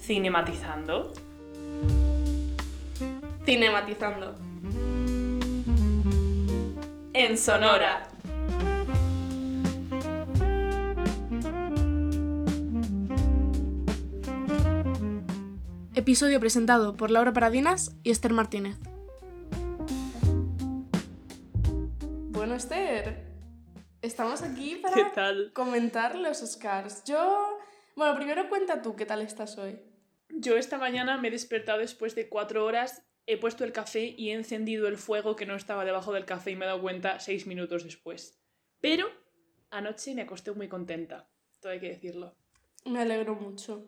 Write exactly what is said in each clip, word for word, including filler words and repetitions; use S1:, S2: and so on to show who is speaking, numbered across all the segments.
S1: Cinematizando.
S2: Cinematizando.
S1: En Sonora.
S2: Episodio presentado por Laura Paradinas y Esther Martínez. Bueno, Esther, estamos aquí para
S1: ¿Qué tal?
S2: comentar los Oscars. Yo... Bueno, primero cuenta tú qué tal estás hoy.
S1: Yo esta mañana me he despertado después de cuatro horas, he puesto el café y he encendido el fuego que no estaba debajo del café y me he dado cuenta seis minutos después. Pero anoche me acosté muy contenta, todo hay que decirlo.
S2: Me alegro mucho.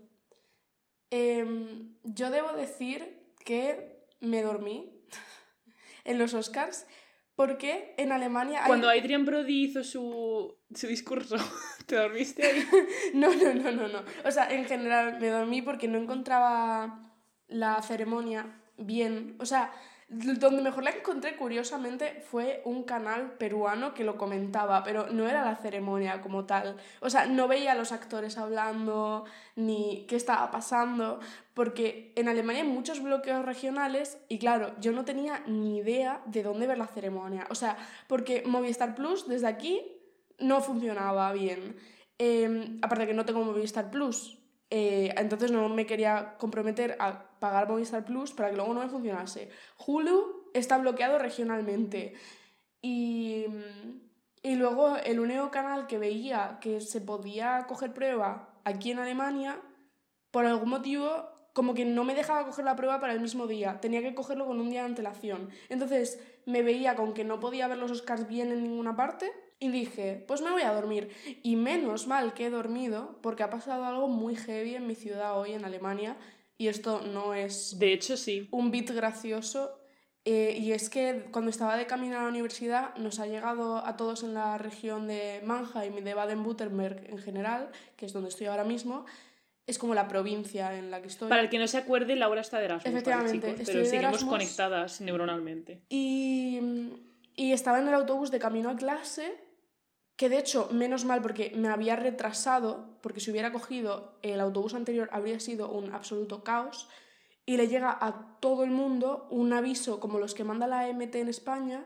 S2: Eh, yo debo decir que me dormí en los Oscars porque en Alemania hay...
S1: Cuando Adrien Brody hizo su, su discurso, ¿te dormiste ahí?
S2: No, no, no, no, no. O sea, en general me dormí porque no encontraba la ceremonia bien. O sea, donde mejor la encontré, curiosamente, fue un canal peruano que lo comentaba, pero no era la ceremonia como tal. O sea, no veía a los actores hablando, ni qué estaba pasando, porque en Alemania hay muchos bloqueos regionales y claro, yo no tenía ni idea de dónde ver la ceremonia. O sea, porque Movistar Plus desde aquí no funcionaba bien. Eh, aparte que no tengo Movistar Plus, eh, entonces no me quería comprometer a pagar Movistar Plus para que luego no me funcionase. Hulu está bloqueado regionalmente y, y luego el único canal que veía que se podía coger prueba aquí en Alemania, por algún motivo, como que no me dejaba coger la prueba para el mismo día, tenía que cogerlo con un día de antelación. Entonces me veía con que no podía ver los Oscars bien en ninguna parte. Y dije, pues me voy a dormir. Y menos mal que he dormido, porque ha pasado algo muy heavy en mi ciudad hoy, en Alemania, y esto no es
S1: De hecho, sí.
S2: un bit gracioso. Eh, y es que cuando estaba de camino a la universidad nos ha llegado a todos en la región de Mannheim y de Baden-Württemberg en general, que es donde estoy ahora mismo, es como la provincia en la que estoy.
S1: Para el que no se acuerde, Laura está de Erasmus,
S2: Efectivamente,
S1: ¿vale, chicos?
S2: estoy
S1: Pero
S2: de
S1: seguimos
S2: Erasmus
S1: conectadas neuronalmente.
S2: y, y estaba en el autobús de camino a clase. Que de hecho, menos mal porque me había retrasado, porque si hubiera cogido el autobús anterior habría sido un absoluto caos, y le llega a todo el mundo un aviso como los que manda la A M T en España,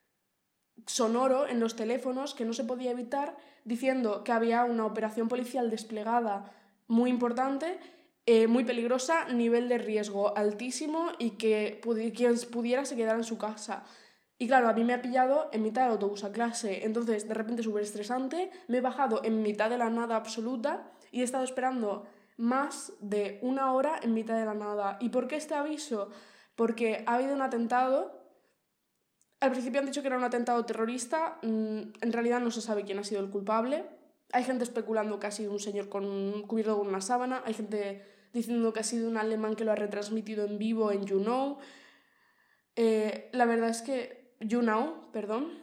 S2: sonoro en los teléfonos, que no se podía evitar, diciendo que había una operación policial desplegada muy importante, eh, muy peligrosa, nivel de riesgo altísimo y que pudi- quien pudiera se quedara en su casa. Y claro, a mí me ha pillado en mitad del autobús a clase, entonces de repente súper estresante, me he bajado en mitad de la nada absoluta y he estado esperando más de una hora en mitad de la nada. ¿Y por qué este aviso? Porque ha habido un atentado. Al principio han dicho que era un atentado terrorista, en realidad no se sabe quién ha sido el culpable. Hay gente especulando que ha sido un señor con, cubierto con una sábana, hay gente diciendo que ha sido un alemán que lo ha retransmitido en vivo en You Know. Eh, la verdad es que... You Know, perdón.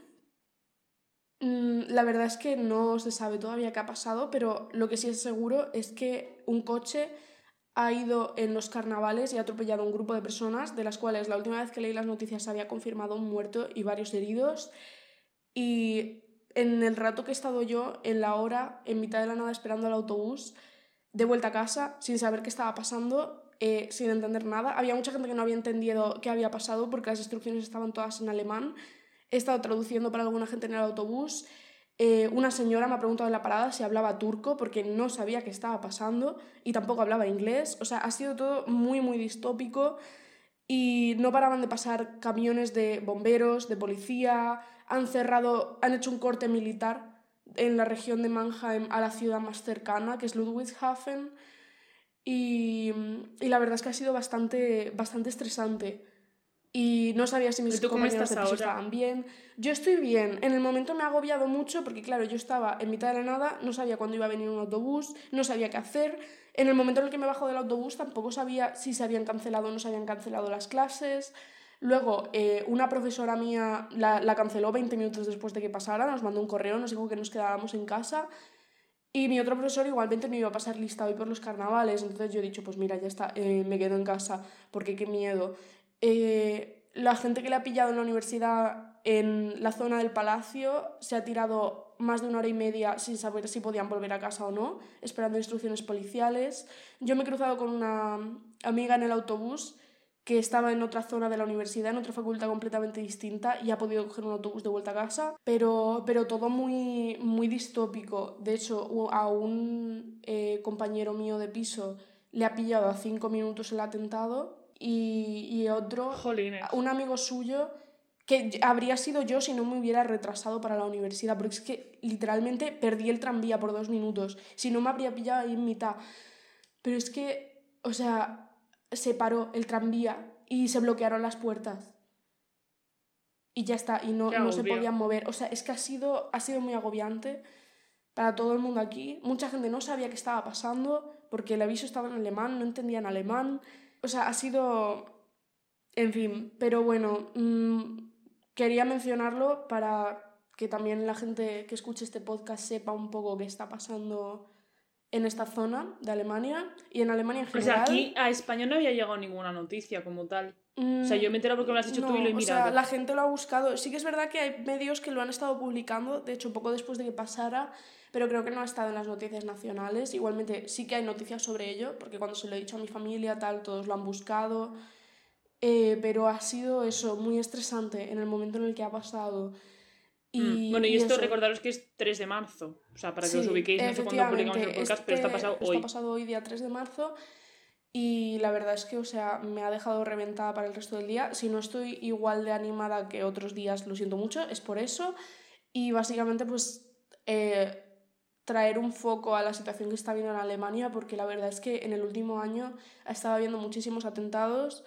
S2: La verdad es que no se sabe todavía qué ha pasado, pero lo que sí es seguro es que un coche ha ido en los carnavales y ha atropellado a un grupo de personas, de las cuales la última vez que leí las noticias se había confirmado un muerto y varios heridos. Y en el rato que he estado yo, en la hora, en mitad de la nada esperando el autobús, de vuelta a casa, sin saber qué estaba pasando, eh, sin entender nada. Había mucha gente que no había entendido qué había pasado porque las instrucciones estaban todas en alemán. He estado traduciendo para alguna gente en el autobús. Eh, una señora me ha preguntado en la parada si hablaba turco porque no sabía qué estaba pasando y tampoco hablaba inglés. O sea, ha sido todo muy, muy distópico y no paraban de pasar camiones de bomberos, de policía. Han cerrado, han hecho un corte militar en la región de Mannheim a la ciudad más cercana, que es Ludwigshafen. Y, y la verdad es que ha sido bastante, bastante estresante. Y no sabía si mis
S1: ¿Y tú cómo
S2: compañeros de
S1: estás
S2: piso
S1: ahora?
S2: estaban bien. Yo estoy bien. En el momento me ha agobiado mucho porque, claro, yo estaba en mitad de la nada, no sabía cuándo iba a venir un autobús, no sabía qué hacer. En el momento en el que me bajo del autobús tampoco sabía si se habían cancelado o no se habían cancelado las clases. Luego, eh, una profesora mía la, la canceló veinte minutos después de que pasara, nos mandó un correo, nos dijo que nos quedáramos en casa. Y mi otro profesor igualmente me iba a pasar lista hoy por los carnavales, entonces yo he dicho, pues mira, ya está, eh, me quedo en casa, porque qué miedo. Eh, la gente que le ha pillado en la universidad en la zona del Palacio se ha tirado más de una hora y media sin saber si podían volver a casa o no, esperando instrucciones policiales. Yo me he cruzado con una amiga en el autobús que estaba en otra zona de la universidad, en otra facultad completamente distinta, y ha podido coger un autobús de vuelta a casa, pero, pero todo muy, muy distópico. De hecho, a un eh, compañero mío de piso le ha pillado a cinco minutos el atentado, y, y otro,
S1: Jolines.
S2: un amigo suyo, que habría sido yo si no me hubiera retrasado para la universidad, porque es que literalmente perdí el tranvía por dos minutos, si no me habría pillado ahí en mitad. Pero es que, o sea, se paró el tranvía y se bloquearon las puertas. Y ya está, y no, no se podían mover. O sea, es que ha sido, ha sido muy agobiante para todo el mundo aquí. Mucha gente no sabía qué estaba pasando porque el aviso estaba en alemán, no entendían alemán. O sea, ha sido... En fin, pero bueno, mmm, quería mencionarlo para que también la gente que escuche este podcast sepa un poco qué está pasando en esta zona de Alemania y en Alemania en general.
S1: O sea, aquí a España no había llegado ninguna noticia como tal. Mm, o sea, yo me he enterado porque me lo has dicho
S2: no,
S1: tú y lo he mirado.
S2: O sea, la gente lo ha buscado. Sí que es verdad que hay medios que lo han estado publicando, de hecho, poco después de que pasara, pero creo que no ha estado en las noticias nacionales. Igualmente sí que hay noticias sobre ello, porque cuando se lo he dicho a mi familia, tal, todos lo han buscado. Eh, pero ha sido eso, muy estresante en el momento en el que ha pasado. Y,
S1: mm. Bueno, y, y esto
S2: eso.
S1: recordaros que es tres de marzo. O sea, para que
S2: sí,
S1: os ubiquéis, no sé cuándo publicamos el podcast,
S2: este,
S1: pero está pasado hoy.
S2: Está pasado hoy, día tres de marzo. Y la verdad es que, o sea, me ha dejado reventada para el resto del día. Si no estoy igual de animada que otros días, lo siento mucho, es por eso. Y básicamente, pues, eh, traer un foco a la situación que está habiendo en Alemania, porque la verdad es que en el último año ha estado habiendo muchísimos atentados.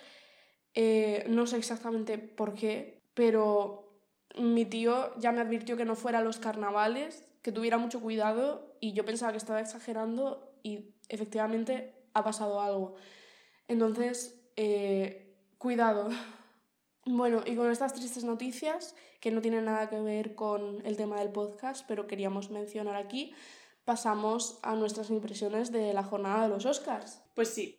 S2: Eh, no sé exactamente por qué, pero mi tío ya me advirtió que no fuera a los carnavales, que tuviera mucho cuidado, y yo pensaba que estaba exagerando y efectivamente ha pasado algo. Entonces, eh, cuidado. Bueno, y con estas tristes noticias, que no tienen nada que ver con el tema del podcast, pero queríamos mencionar aquí, pasamos a nuestras impresiones de la jornada de los Oscars.
S1: Pues sí.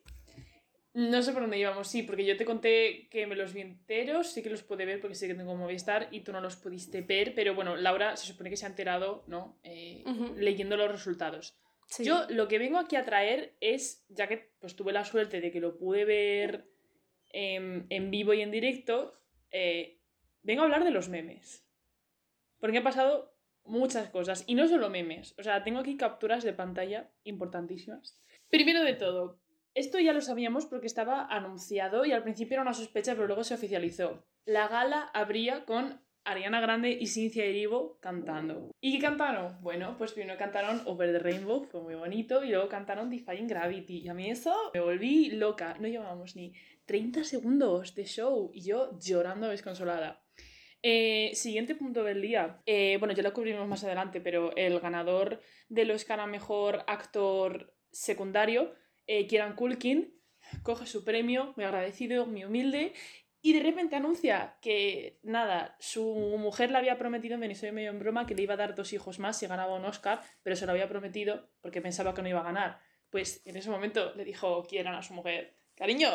S1: No sé por dónde íbamos, sí, porque yo te conté que me los vi enteros, sí que los pude ver porque sé que tengo Movistar y tú no los pudiste ver, pero bueno, Laura se supone que se ha enterado, ¿no? Eh, uh-huh. Leyendo los resultados. Sí. Yo lo que vengo aquí a traer es, ya que pues tuve la suerte de que lo pude ver eh, en vivo y en directo, eh, vengo a hablar de los memes. Porque han pasado muchas cosas, y no solo memes, o sea, tengo aquí capturas de pantalla importantísimas. Primero de todo, esto ya lo sabíamos porque estaba anunciado y al principio era una sospecha, pero luego se oficializó. La gala abría con Ariana Grande y Cynthia Erivo cantando. ¿Y qué cantaron? Bueno, pues primero cantaron Over the Rainbow, fue muy bonito, y luego cantaron Defying Gravity. Y a mí eso me volví loca. No llevábamos ni treinta segundos de show y yo llorando desconsolada. Eh, siguiente punto del día. Eh, bueno, ya lo cubrimos más adelante, pero el ganador del Oscar a Mejor Actor Secundario, Eh, Kieran Culkin, coge su premio, muy agradecido, muy humilde, y de repente anuncia que, nada, su mujer le había prometido, me soy medio en broma, que le iba a dar dos hijos más si ganaba un Oscar, pero se lo había prometido porque pensaba que no iba a ganar. Pues en ese momento le dijo Kieran a su mujer, cariño,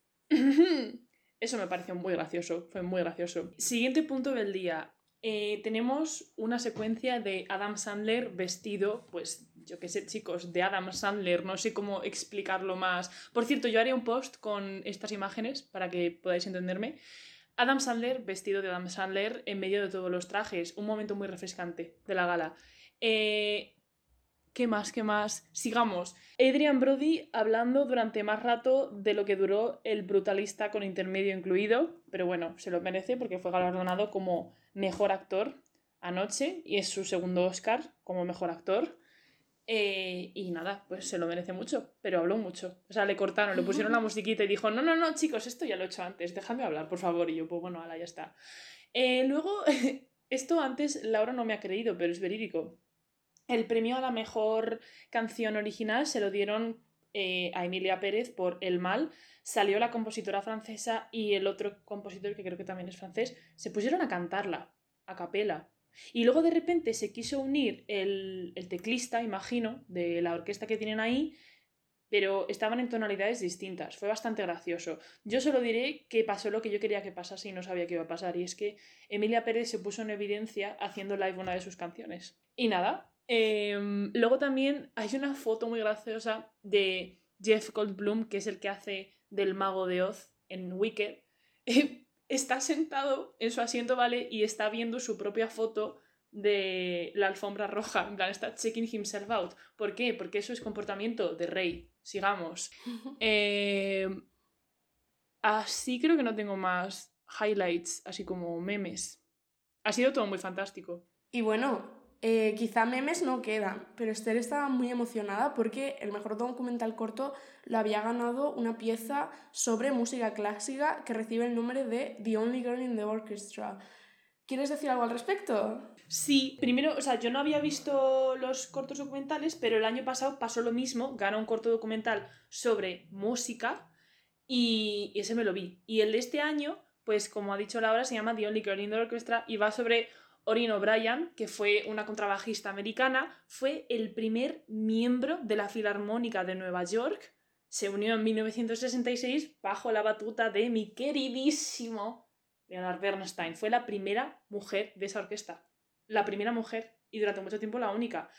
S1: eso me pareció muy gracioso, fue muy gracioso. Siguiente punto del día. Eh, tenemos una secuencia de Adam Sandler vestido, pues yo qué sé, chicos, de Adam Sandler, no sé cómo explicarlo más. Por cierto, yo haré un post con estas imágenes para que podáis entenderme. Adam Sandler vestido de Adam Sandler en medio de todos los trajes, un momento muy refrescante de la gala. Eh, ¿Qué más? ¿Qué más? Sigamos. Adrien Brody hablando durante más rato de lo que duró El Brutalista con intermedio incluido, pero bueno, se lo merece porque fue galardonado como mejor actor anoche y es su segundo Oscar como mejor actor. Eh, y nada, pues se lo merece mucho, pero habló mucho. O sea, le cortaron, le pusieron la musiquita y dijo, no, no, no, chicos, esto ya lo he hecho antes, déjame hablar, por favor. Y yo, pues bueno, ala, ya está. Eh, luego, esto antes Laura no me ha creído, pero es verídico. El premio a la mejor canción original se lo dieron eh, a Emilia Pérez por El Mal. Salió la compositora francesa y el otro compositor, que creo que también es francés, se pusieron a cantarla, a capela. Y luego de repente se quiso unir el, el teclista, imagino, de la orquesta que tienen ahí, pero estaban en tonalidades distintas. Fue bastante gracioso. Yo solo diré que pasó lo que yo quería que pasase y no sabía que iba a pasar, y es que Emilia Pérez se puso en evidencia haciendo live una de sus canciones. Y nada. Eh, luego también hay una foto muy graciosa de Jeff Goldblum, que es el que hace del mago de Oz en Wicked. Está sentado en su asiento, ¿vale? Y está viendo su propia foto de la alfombra roja. En plan, está checking himself out. ¿Por qué? Porque eso es comportamiento de rey. Sigamos. Eh, así creo que no tengo más highlights, así como memes. Ha sido todo muy fantástico.
S2: Y bueno, eh, quizá memes no quedan, pero Esther estaba muy emocionada porque el mejor documental corto lo había ganado una pieza sobre música clásica que recibe el nombre de The Only Girl in the Orchestra. ¿Quieres decir algo al respecto?
S1: Sí, primero, o sea, yo no había visto los cortos documentales, pero el año pasado pasó lo mismo, ganó un corto documental sobre música y, y ese me lo vi. Y el de este año, pues como ha dicho Laura, se llama The Only Girl in the Orchestra y va sobre Orrin O'Brien, que fue una contrabajista americana, fue el primer miembro de la Filarmónica de Nueva York, se unió en mil novecientos sesenta y seis bajo la batuta de mi queridísimo Leonard Bernstein. Fue la primera mujer de esa orquesta. La primera mujer y durante mucho tiempo la única.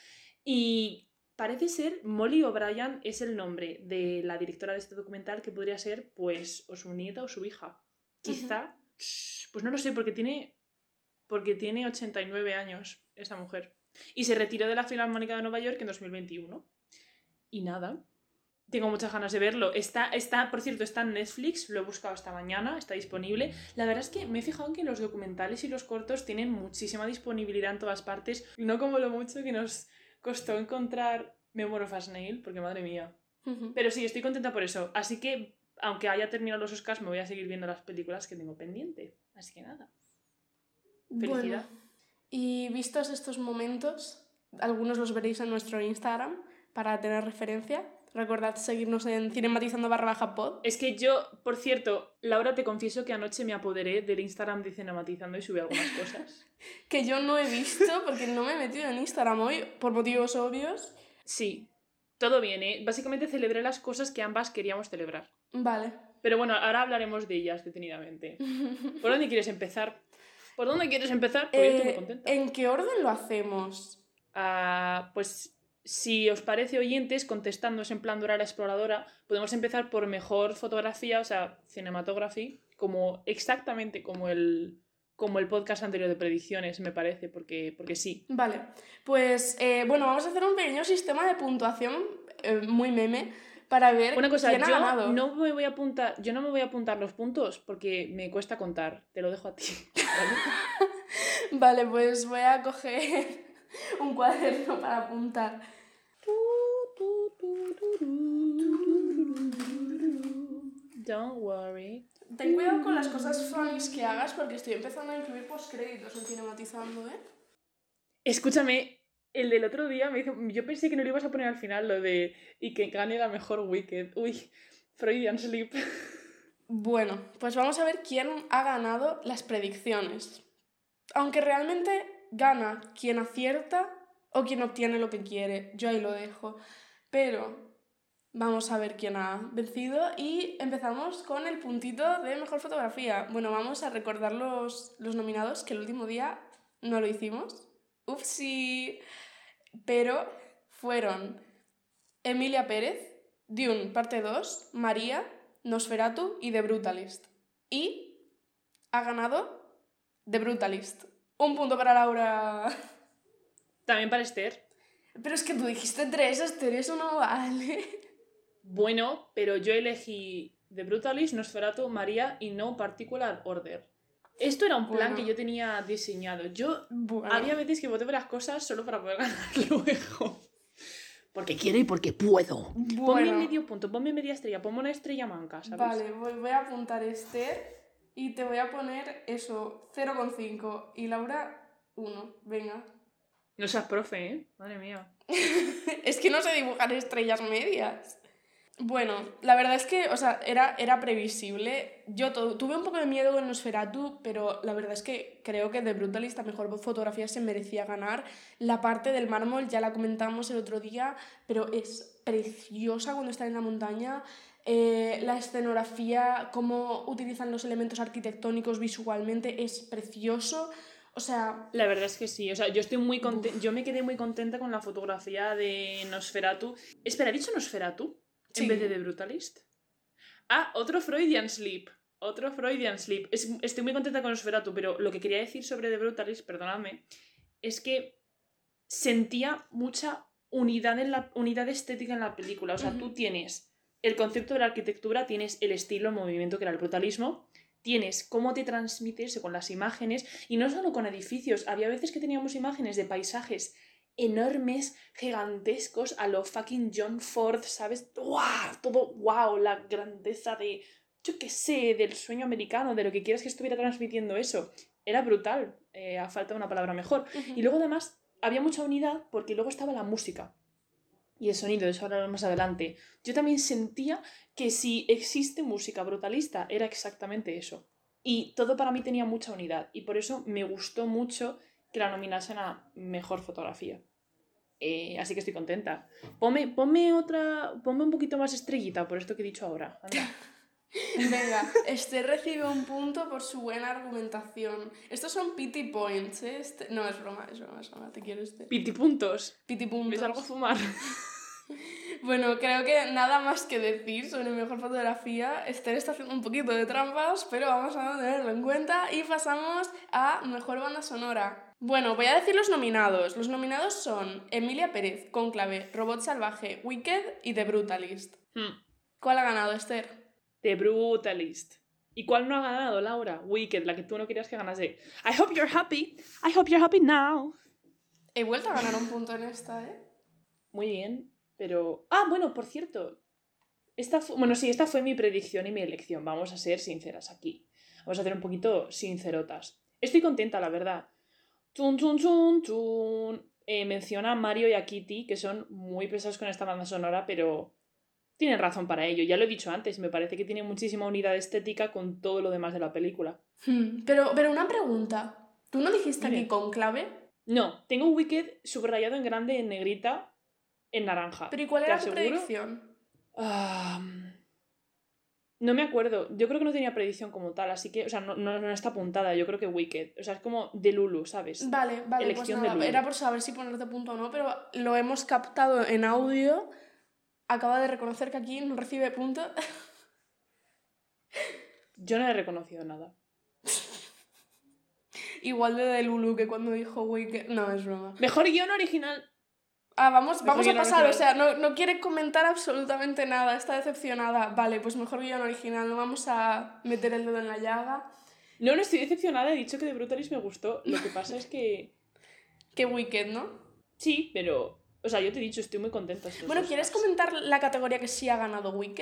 S1: Y parece ser Molly O'Brien es el nombre de la directora de este documental, que podría ser pues o su nieta o su hija. Quizá, uh-huh. Pues no lo sé, porque tiene porque tiene ochenta y nueve años esa mujer. Y se retiró de la Filarmónica de Nueva York en dos mil veintiuno. Y nada, tengo muchas ganas de verlo. Está, está, por cierto, está en Netflix, lo he buscado esta mañana, está disponible. La verdad es que me he fijado en que los documentales y los cortos tienen muchísima disponibilidad en todas partes, no como lo mucho que nos costó encontrar Memory of a Snail, porque madre mía. Uh-huh. Pero sí, estoy contenta por eso. Así que, aunque haya terminado los Oscars, me voy a seguir viendo las películas que tengo pendiente. Así que nada. Felicidad.
S2: Bueno, y vistos estos momentos, algunos los veréis en nuestro Instagram para tener referencia. Recordad seguirnos en cinematizando barra baja pod.
S1: Es que yo, por cierto, Laura, te confieso que anoche me apoderé del Instagram de Cinematizando y subí algunas cosas.
S2: Que yo no he visto porque no me he metido en Instagram hoy, por motivos obvios.
S1: Sí, todo bien, ¿eh? Básicamente celebré las cosas que ambas queríamos celebrar.
S2: Vale.
S1: Pero bueno, ahora hablaremos de ellas detenidamente. ¿Por dónde quieres empezar? ¿Por dónde quieres empezar? Porque eh, yo estoy muy contenta.
S2: ¿En qué orden lo hacemos?
S1: Uh, pues si os parece, oyentes, contestándoos en plan Dora la Exploradora, podemos empezar por mejor fotografía, o sea, cinematography, como exactamente como el, como el podcast anterior de predicciones, me parece, porque, porque sí.
S2: Vale, pues eh, bueno, vamos a hacer un pequeño sistema de puntuación eh, muy meme para ver
S1: Una cosa,
S2: quién ha
S1: yo
S2: ganado.
S1: No me voy a apuntar, yo no me voy a apuntar los puntos porque me cuesta contar, te lo dejo a ti.
S2: ¿Vale? Vale, pues voy a coger un cuaderno para apuntar.
S1: Don't worry.
S2: Ten cuidado con las cosas funnies que hagas porque estoy empezando a incluir postcréditos en Cinematizando, ¿eh?
S1: Escúchame. El del otro día me hizo... Yo pensé que no lo ibas a poner al final, lo de... Y que gane la mejor Wicked. Uy, Freudian Slip.
S2: Bueno, pues vamos a ver quién ha ganado las predicciones. Aunque realmente gana quien acierta o quien obtiene lo que quiere. Yo ahí lo dejo. Pero vamos a ver quién ha vencido y empezamos con el puntito de mejor fotografía. Bueno, vamos a recordar los, los nominados, que el último día no lo hicimos. Upsi. Pero fueron Emilia Pérez, Dune parte dos, María, Nosferatu y The Brutalist. Y ha ganado The Brutalist. Un punto para Laura.
S1: También para Esther.
S2: Pero es que tú dijiste tres, Esther, eso no vale.
S1: Bueno, pero yo elegí The Brutalist, Nosferatu, María y No Particular Order. Esto era un plan bueno. que yo tenía diseñado. Yo bueno. había veces que voté por las cosas solo para poder ganar luego. Porque quiero y porque puedo. Bueno. Ponme medio punto, ponme media estrella, ponme una estrella manca, ¿sabes?
S2: Vale, voy a apuntar Esther y te voy a poner eso, cero coma cinco. Y Laura, uno. Venga.
S1: No seas profe, ¿eh? Madre mía.
S2: Es que no sé dibujar estrellas medias. Bueno, la verdad es que, o sea, era, era previsible. Yo to- tuve un poco de miedo con Nosferatu, pero la verdad es que creo que The Brutalist, la mejor fotografía, se merecía ganar. La parte del mármol ya la comentamos el otro día, pero es preciosa cuando está en la montaña. Eh, la escenografía, cómo utilizan los elementos arquitectónicos visualmente, es precioso. O sea...
S1: La verdad es que sí, o sea, yo estoy muy contenta, yo me quedé muy contenta con la fotografía de Nosferatu. Espera, ¿he dicho Nosferatu en
S2: Sí.
S1: vez de The Brutalist? Ah, otro Freudian Slip. Otro Freudian Slip. Es- estoy muy contenta con Nosferatu, pero lo que quería decir sobre The Brutalist, perdonadme, es que sentía mucha unidad, en la, unidad estética en la película. O sea, uh-huh. Tú tienes el concepto de la arquitectura, tienes el estilo, el movimiento que era el brutalismo, tienes cómo te transmites con las imágenes, y no solo con edificios. Había veces que teníamos imágenes de paisajes enormes, gigantescos, a lo fucking John Ford, ¿sabes? ¡Wow! Todo, wow, la grandeza de, yo qué sé, del sueño americano, de lo que quieras que estuviera transmitiendo eso. Era brutal, eh, a falta de una palabra mejor. Uh-huh. Y luego además había mucha unidad porque luego estaba la música y el sonido, de eso hablaremos más adelante. Yo también sentía que si existe música brutalista era exactamente eso. Y todo para mí tenía mucha unidad y por eso me gustó mucho que la nominasen a Mejor Fotografía. Eh, así que estoy contenta. Ponme, ponme otra, ponme un poquito más estrellita por esto que he dicho ahora. Anda.
S2: Venga, este recibe un punto por su buena argumentación. Estos son pity points, ¿eh? Este... No, es broma, es broma, es broma, te quiero este.
S1: Pity puntos.
S2: Pity puntos.
S1: ¿Me salgo a fumar?
S2: Bueno, creo que nada más que decir sobre Mejor Fotografía. Esther está haciendo un poquito de trampas, pero vamos a tenerlo en cuenta y pasamos a Mejor Banda Sonora. Bueno, voy a decir los nominados. Los nominados son Emilia Pérez, Cónclave, Robot Salvaje, Wicked y The Brutalist.
S1: Hmm.
S2: ¿Cuál ha ganado, Esther?
S1: The Brutalist. ¿Y cuál no ha ganado, Laura? Wicked, la que tú no querías que ganase. I hope you're happy. I hope you're happy now.
S2: He vuelto a ganar un punto en esta, ¿eh?
S1: Muy bien, pero... Ah, bueno, por cierto. Esta fu... Bueno, sí, esta fue mi predicción y mi elección. Vamos a ser sinceras aquí. Vamos a ser un poquito sincerotas. Estoy contenta, la verdad. Chun, chun, chun, chun. Eh, menciona a Mario y a Kitty, que son muy pesados con esta banda sonora, pero... tienen razón para ello, ya lo he dicho antes, me parece que tiene muchísima unidad estética con todo lo demás de la película.
S2: Hmm, pero, pero una pregunta, ¿tú no dijiste
S1: Dime.
S2: aquí Cónclave?
S1: No, tengo Wicked subrayado en grande, en negrita, en naranja.
S2: ¿Pero y cuál era tu predicción?
S1: Uh, no me acuerdo, yo creo que no tenía predicción como tal, así que, o sea, no, no, no está apuntada, yo creo que Wicked, o sea, es como de Lulu, ¿sabes?
S2: Vale, vale,
S1: Elección
S2: pues nada,
S1: de Lulu.
S2: Era por saber si ponerte punto o no, pero lo hemos captado en audio. Acaba de reconocer que aquí no recibe punto.
S1: Yo no he reconocido nada.
S2: Igual de de Lulu que cuando dijo Wicked... No, es broma.
S1: Mejor guión original.
S2: Ah, vamos, vamos a pasar,
S1: original.
S2: O sea, no, no quiere comentar absolutamente nada, está decepcionada. Vale, pues mejor guión original, no vamos a meter el dedo en la llaga.
S1: No, no estoy decepcionada, he dicho que The Brutalist me gustó. Lo que pasa es que...
S2: que Wicked, ¿no?
S1: Sí, pero... O sea, yo te he dicho, estoy muy contenta.
S2: Bueno, ¿quieres
S1: cosas.
S2: comentar la categoría que sí ha ganado Wicked?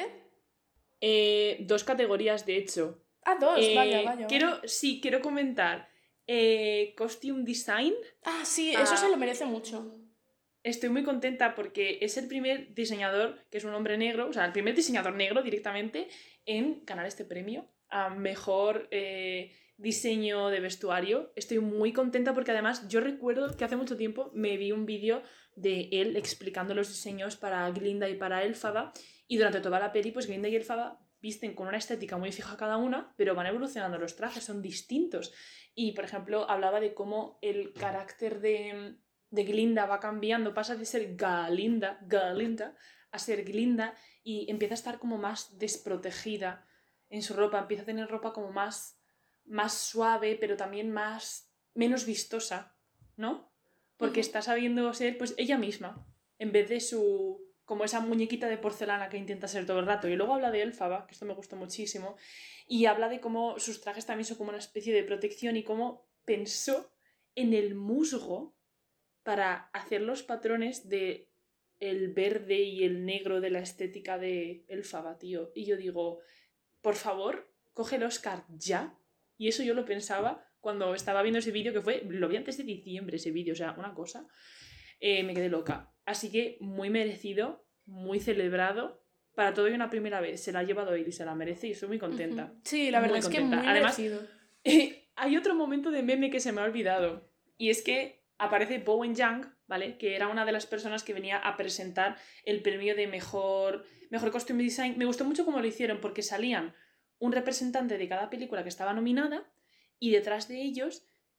S1: Eh, dos categorías, de hecho.
S2: Ah, dos,
S1: eh,
S2: vaya, vaya.
S1: Quiero,
S2: vaya.
S1: Sí, quiero comentar. Eh, costume Design.
S2: Ah, sí, eso
S1: ah,
S2: se lo merece mucho.
S1: Estoy muy contenta porque es el primer diseñador, que es un hombre negro, o sea, el primer diseñador negro directamente en ganar este premio a mejor eh, diseño de vestuario. Estoy muy contenta porque además yo recuerdo que hace mucho tiempo me vi un vídeo de él explicando los diseños para Glinda y para Elphaba, y durante toda la peli pues Glinda y Elphaba visten con una estética muy fija cada una, pero van evolucionando los trajes, son distintos. Y por ejemplo hablaba de cómo el carácter de, de Glinda va cambiando, pasa de ser Galinda, Galinda a ser Glinda, y empieza a estar como más desprotegida en su ropa, empieza a tener ropa como más, más suave, pero también más menos vistosa, ¿no? Porque uh-huh. está sabiendo ser pues ella misma, en vez de su... como esa muñequita de porcelana que intenta ser todo el rato. Y luego habla de Elphaba, que esto me gustó muchísimo, y habla de cómo sus trajes también son como una especie de protección y cómo pensó en el musgo para hacer los patrones de el verde y el negro de la estética de Elphaba, tío. Y yo digo, por favor, coge el Oscar ya. Y eso yo lo pensaba cuando estaba viendo ese vídeo, que fue, lo vi antes de diciembre ese vídeo, o sea, una cosa, eh, me quedé loca. Así que muy merecido, muy celebrado, para todo y una primera vez. Se la ha llevado él y se la merece y estoy muy contenta.
S2: Uh-huh. Sí, la verdad
S1: muy
S2: es
S1: contenta.
S2: que muy
S1: Además,
S2: merecido.
S1: Eh, hay otro momento de meme que se me ha olvidado, y es que aparece Bowen Yang, ¿vale? Que era una de las personas que venía a presentar el premio de mejor, mejor costume design. Me gustó mucho cómo lo hicieron, porque salían un representante de cada película que estaba nominada y detrás de ellos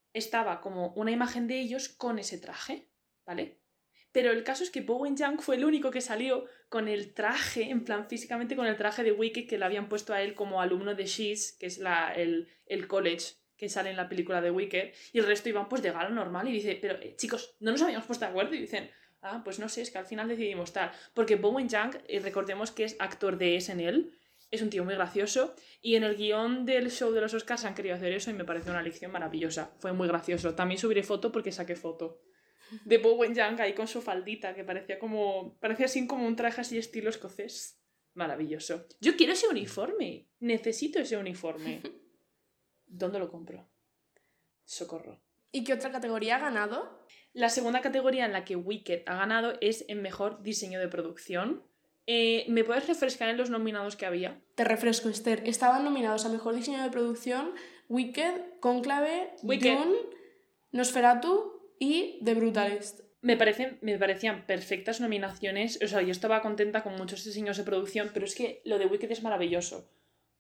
S1: estaba como una imagen de ellos con ese traje, ¿vale? Pero el caso es que Bowen Yang fue el único que salió con el traje, en plan físicamente con el traje de Wicked que le habían puesto a él como alumno de She's, que es la, el, el college que sale en la película de Wicked, y el resto iban pues de gala normal y dice, pero eh, chicos, ¿no nos habíamos puesto de acuerdo? Y dicen, ah, pues no sé, es que al final decidimos tal. Porque Bowen Yang, eh, recordemos que es actor de S N L, es un tío muy gracioso, y en el guión del show de los Oscars han querido hacer eso y me parece una lección maravillosa. Fue muy gracioso. También subiré foto porque saqué foto de Bowen Yang ahí con su faldita, que parecía como. Parecía así como un traje así estilo escocés. Maravilloso. Yo quiero ese uniforme. Necesito ese uniforme. ¿Dónde lo compro? Socorro.
S2: ¿Y qué otra categoría ha ganado?
S1: La segunda categoría en la que Wicked ha ganado es en mejor diseño de producción. Eh, ¿Me puedes refrescar en los nominados que había?
S2: Te refresco, Esther. Estaban nominados a mejor diseño de producción Wicked, Cónclave,
S1: Wicked.
S2: Dune, Nosferatu y The Brutalist.
S1: Me, parecen, me parecían perfectas nominaciones. O sea, yo estaba contenta con muchos diseños de producción, pero es que lo de Wicked es maravilloso.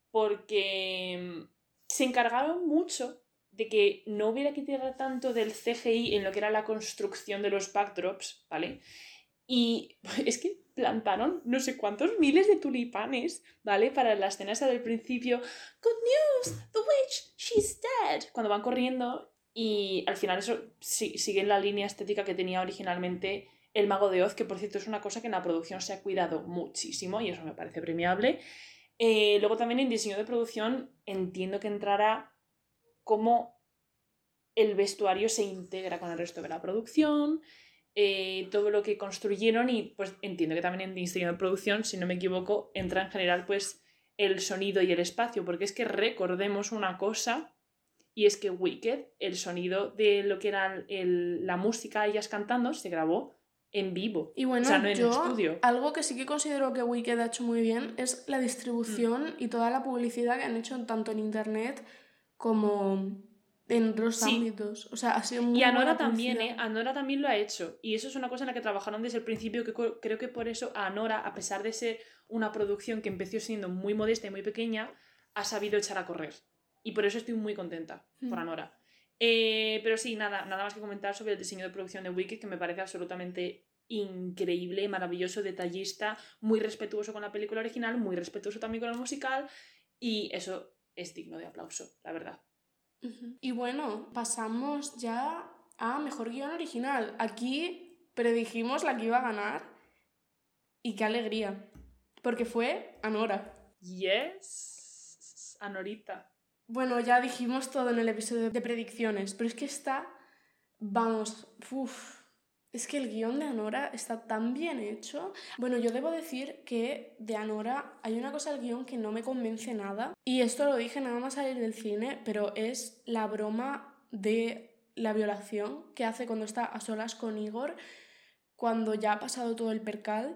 S1: Porque se encargaron mucho de que no hubiera que tirar tanto del C G I en lo que era la construcción de los backdrops, ¿vale? Y es que plantaron no sé cuántos miles de tulipanes, ¿vale? Para la escena esa del principio. Good news, the witch, she's dead. Cuando van corriendo y al final eso sí, sigue la línea estética que tenía originalmente El Mago de Oz, que por cierto es una cosa que en la producción se ha cuidado muchísimo y eso me parece premiable. Eh, luego también en diseño de producción entiendo que entrará cómo el vestuario se integra con el resto de la producción, eh, todo lo que construyeron y pues entiendo que también en diseño de producción, si no me equivoco, entra en general pues el sonido y el espacio, porque es que recordemos una cosa y es que Wicked, el sonido de lo que era el, la música, ellas cantando, se grabó en vivo,
S2: y bueno,
S1: o sea, no en
S2: yo,
S1: estudio.
S2: Algo que sí que considero que Wicked ha hecho muy bien es la distribución mm. y toda la publicidad que han hecho tanto en internet como en otros sí. ámbitos. O sea, ha sido muy
S1: Y Anora también, ¿eh? Anora también lo ha hecho. Y eso es una cosa en la que trabajaron desde el principio, que creo que por eso Anora, a pesar de ser una producción que empezó siendo muy modesta y muy pequeña, ha sabido echar a correr. Y por eso estoy muy contenta mm. por Anora. Eh, pero sí, nada, nada más que comentar sobre el diseño de producción de Wicked, que me parece absolutamente increíble, maravilloso, detallista, muy respetuoso con la película original, muy respetuoso también con el musical, y eso es digno de aplauso, la verdad.
S2: Uh-huh. Y bueno, pasamos ya a mejor guión original. Aquí predijimos la que iba a ganar y qué alegría, porque fue Anora.
S1: Yes, Anorita.
S2: Bueno, ya dijimos todo en el episodio de predicciones, pero es que está, vamos, uff, es que el guión de Anora está tan bien hecho. Bueno, yo debo decir que de Anora hay una cosa del guión que no me convence nada, y esto lo dije nada más salir del cine, pero es la broma de la violación que hace cuando está a solas con Igor, cuando ya ha pasado todo el percal,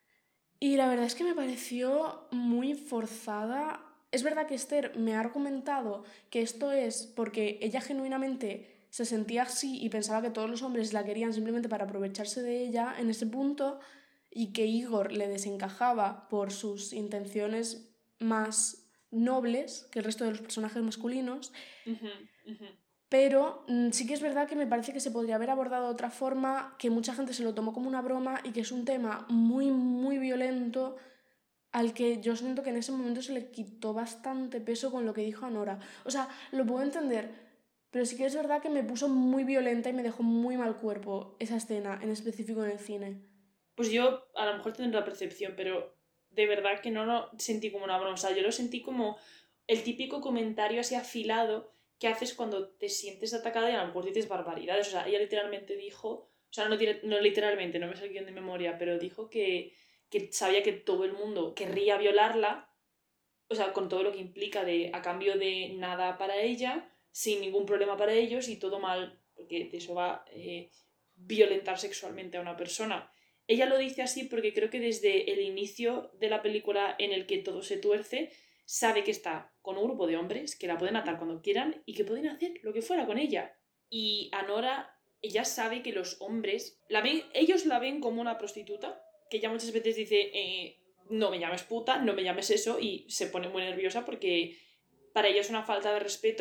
S2: y la verdad es que me pareció muy forzada. Es verdad que Esther me ha argumentado que esto es porque ella genuinamente se sentía así y pensaba que todos los hombres la querían simplemente para aprovecharse de ella en ese punto, y que Igor le desencajaba por sus intenciones más nobles que el resto de los personajes masculinos.
S1: Uh-huh, uh-huh.
S2: Pero mm, sí que es verdad que me parece que se podría haber abordado de otra forma, que mucha gente se lo tomó como una broma y que es un tema muy, muy violento al que yo siento que en ese momento se le quitó bastante peso con lo que dijo Anora. O sea, lo puedo entender, pero sí que es verdad que me puso muy violenta y me dejó muy mal cuerpo esa escena, en específico en el cine.
S1: Pues yo a lo mejor tendré la percepción, pero de verdad que no lo sentí como una broma. O sea, yo lo sentí como el típico comentario así afilado que haces cuando te sientes atacada y a lo mejor dices barbaridades. O sea, ella literalmente dijo, o sea, no, no literalmente, no me salió de memoria, pero dijo que que sabía que todo el mundo querría violarla, o sea, con todo lo que implica de a cambio de nada para ella, sin ningún problema para ellos y todo mal, porque de eso va eh, violentar sexualmente a una persona. Ella lo dice así porque creo que desde el inicio de la película en el que todo se tuerce, sabe que está con un grupo de hombres que la pueden atar cuando quieran y que pueden hacer lo que fuera con ella. Y Anora, ella sabe que los hombres, la ven, ellos la ven como una prostituta, que ella muchas veces dice, eh, no me llames puta, no me llames eso, y se pone muy nerviosa porque para ella es una falta de respeto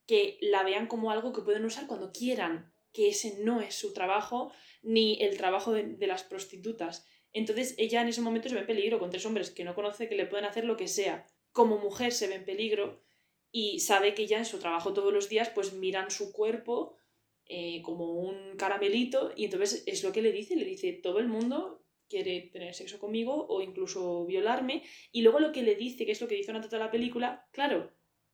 S1: que la vean como algo que pueden usar cuando quieran, que ese no es su trabajo ni el trabajo de, de las prostitutas. Entonces ella en ese momento se ve en peligro con tres hombres que no conoce, que le pueden hacer lo que sea. Como mujer se ve en peligro y sabe que ya en su trabajo todos los días pues miran su cuerpo eh, como un caramelito, y entonces es lo que le dice, le dice todo el mundo quiere tener sexo conmigo o incluso violarme, y luego lo que le dice, que es lo que dice durante toda la película, claro,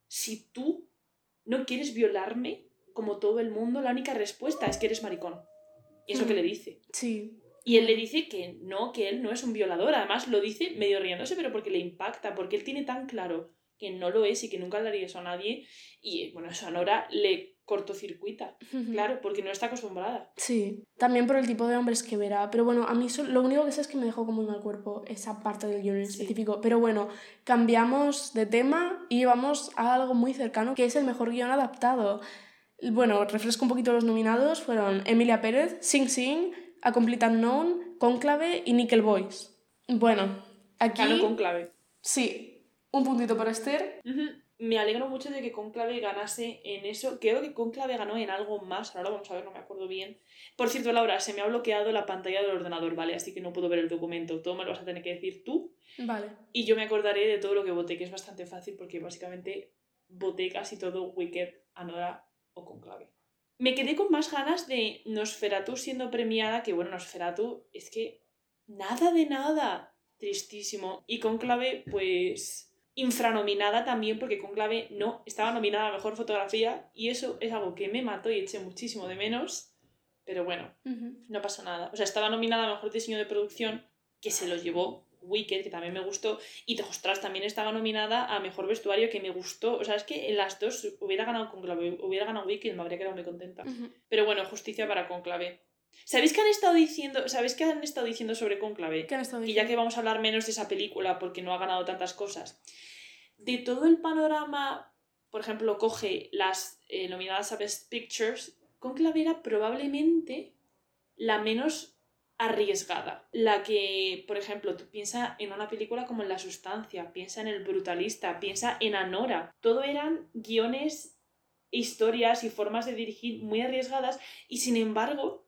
S1: si tú no quieres violarme como todo el mundo, la única respuesta es que eres maricón. Y es lo que le dice.
S2: Sí.
S1: Y él le dice que no, que él no es un violador. Además lo dice medio riéndose, pero porque le impacta, porque él tiene tan claro que no lo es y que nunca le haría eso a nadie. Y bueno, eso a Nora le cortocircuita, claro, porque no está acostumbrada.
S2: Sí, también por el tipo de hombres que verá. Pero bueno, a mí so- lo único que sé es que me dejó como un mal cuerpo esa parte del guion en
S1: Sí.
S2: específico. Pero bueno, cambiamos de tema y vamos a algo muy cercano, que es el mejor guion adaptado. Bueno, refresco un poquito los nominados. Fueron Emilia Pérez, Sing Sing, A Complete Unknown, Cónclave y Nickel Boys. Bueno, aquí...
S1: Ganó Cónclave.
S2: Sí, un puntito para Esther.
S1: Uh-huh. Me alegro mucho de que Cónclave ganase en eso. Creo que Cónclave ganó en algo más. Ahora lo vamos a ver, no me acuerdo bien. Por cierto, Laura, se me ha bloqueado la pantalla del ordenador, ¿vale? Así que no puedo ver el documento. Todo me lo vas a tener que decir tú.
S2: Vale.
S1: Y yo me acordaré de todo lo que voté, que es bastante fácil porque básicamente voté casi todo Wicked, Anora o Cónclave. Me quedé con más ganas de Nosferatu siendo premiada, que bueno, Nosferatu es que nada de nada. Tristísimo. Y Cónclave, pues... infranominada también, porque Cónclave no estaba nominada a Mejor Fotografía, y eso es algo que me mató y eché muchísimo de menos, pero bueno,
S2: uh-huh.
S1: no pasa nada. O sea, estaba nominada a Mejor Diseño de Producción, que se lo llevó Wicked, que también me gustó, y ostras, también estaba nominada a Mejor Vestuario, que me gustó. O sea, es que en las dos hubiera ganado Cónclave, hubiera ganado Wicked, me habría quedado muy contenta.
S2: Uh-huh.
S1: Pero bueno, justicia para Cónclave. ¿Sabéis qué han estado diciendo? ¿Sabéis qué han estado diciendo sobre Cónclave?
S2: ¿Qué han estado
S1: Que
S2: diciendo?
S1: ya que vamos a hablar menos de esa película porque no ha ganado tantas cosas. De todo el panorama, por ejemplo, coge las eh, nominadas a Best Pictures, Cónclave era probablemente la menos arriesgada. La que, por ejemplo, tú piensa en una película como en La Sustancia, piensa en El Brutalista, piensa en Anora. Todo eran guiones, historias y formas de dirigir muy arriesgadas, y sin embargo,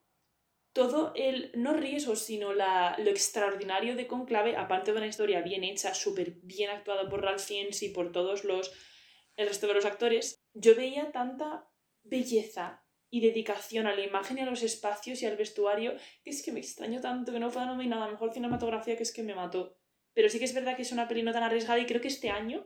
S1: todo el, no riesgo, sino la, lo extraordinario de Cónclave, aparte de una historia bien hecha, súper bien actuada por Ralph Fiennes y por todos los, el resto de los actores, yo veía tanta belleza y dedicación a la imagen y a los espacios y al vestuario, que es que me extraño tanto que no fuera nominada a Mejor Cinematografía, que es que me mató. Pero sí que es verdad que es una peli no tan arriesgada, y creo que este año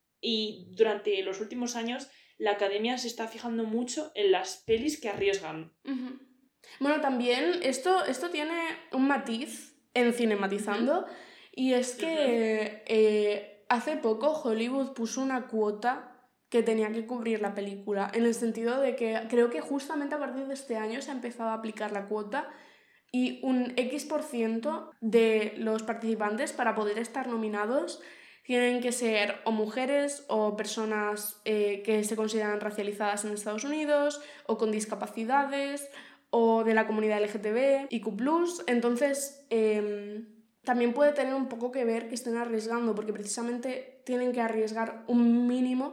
S1: y durante los últimos años la Academia se está fijando mucho en las pelis que arriesgan.
S2: Uh-huh. Bueno, también esto, esto tiene un matiz en Cinematizando, uh-huh. y es que uh-huh. eh, hace poco Hollywood puso una cuota que tenía que cubrir la película, en el sentido de que creo que justamente a partir de este año se ha empezado a aplicar la cuota, y un X por ciento de los participantes para poder estar nominados tienen que ser o mujeres o personas eh, que se consideran racializadas en Estados Unidos, o con discapacidades, o de la comunidad L G T B I Q plus. Entonces eh, también puede tener un poco que ver que estén arriesgando, porque precisamente tienen que arriesgar un mínimo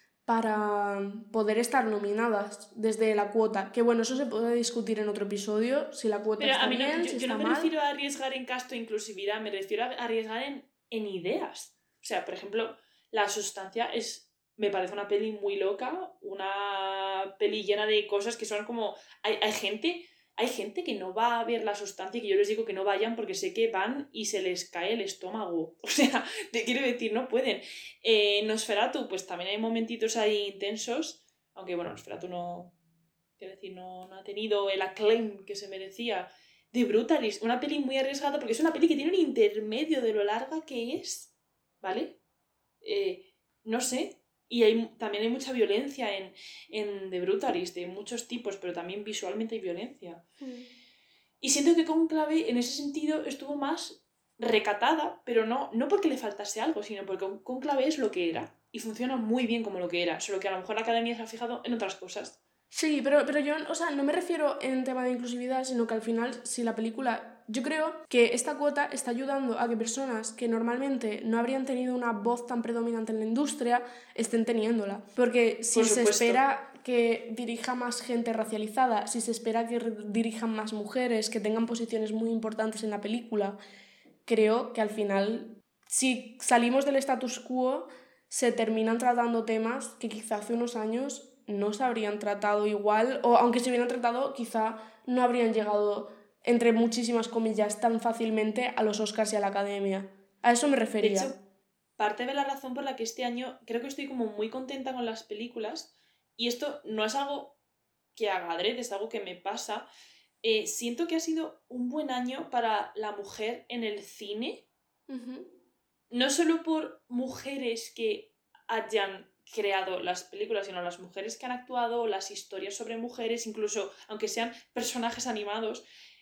S2: para poder estar nominadas desde la cuota. Que bueno, eso se puede discutir en otro episodio, si la cuota
S1: Pero
S2: está
S1: a mí no,
S2: bien,
S1: yo,
S2: si
S1: yo
S2: está
S1: no me
S2: mal.
S1: refiero a arriesgar en casto e inclusividad, me refiero a arriesgar en, en ideas. O sea, por ejemplo, La Sustancia es, me parece una peli muy loca, una peli llena de cosas que son como... Hay, hay gente... Hay gente que no va a ver La Sustancia, y que yo les digo que no vayan porque sé que van y se les cae el estómago. O sea, te quiero decir, no pueden. Eh, Nosferatu, pues también hay momentitos ahí intensos, aunque bueno, Nosferatu no, quiero decir, no, no ha tenido el acclaim que se merecía. The Brutalist, una peli muy arriesgada porque es una peli que tiene un intermedio de lo larga que es, ¿vale? Eh, no sé. Y hay, también hay mucha violencia en, en The Brutalist, de muchos tipos, pero también visualmente hay violencia. Mm. Y siento que Cónclave, en ese sentido, estuvo más recatada, pero no, no porque le faltase algo, sino porque Cónclave es lo que era. Y funciona muy bien como lo que era, solo que a lo mejor la Academia se ha fijado en otras cosas.
S2: Sí, pero, pero yo, o sea, no me refiero en tema de inclusividad, sino que al final, si la película Yo creo que esta cuota está ayudando a que personas que normalmente no habrían tenido una voz tan predominante en la industria estén teniéndola. Porque si
S1: Por
S2: se
S1: supuesto.
S2: espera que dirija más gente racializada, si se espera que dirijan más mujeres, que tengan posiciones muy importantes en la película, creo que al final, si salimos del status quo, se terminan tratando temas que quizá hace unos años no se habrían tratado igual, o aunque se hubieran tratado, quizá no habrían llegado, entre muchísimas comillas, tan fácilmente a los Oscars y a la Academia. A eso me refería.
S1: De hecho, parte de la razón por la que este año creo que estoy como muy contenta con las películas, y esto no es algo que haga adrede, es algo que me pasa, eh, siento que ha sido un buen año para la mujer en el cine,
S2: Uh-huh.
S1: no solo por mujeres que hayan creado las películas, sino las mujeres que han actuado, las historias sobre mujeres, incluso aunque sean personajes animados,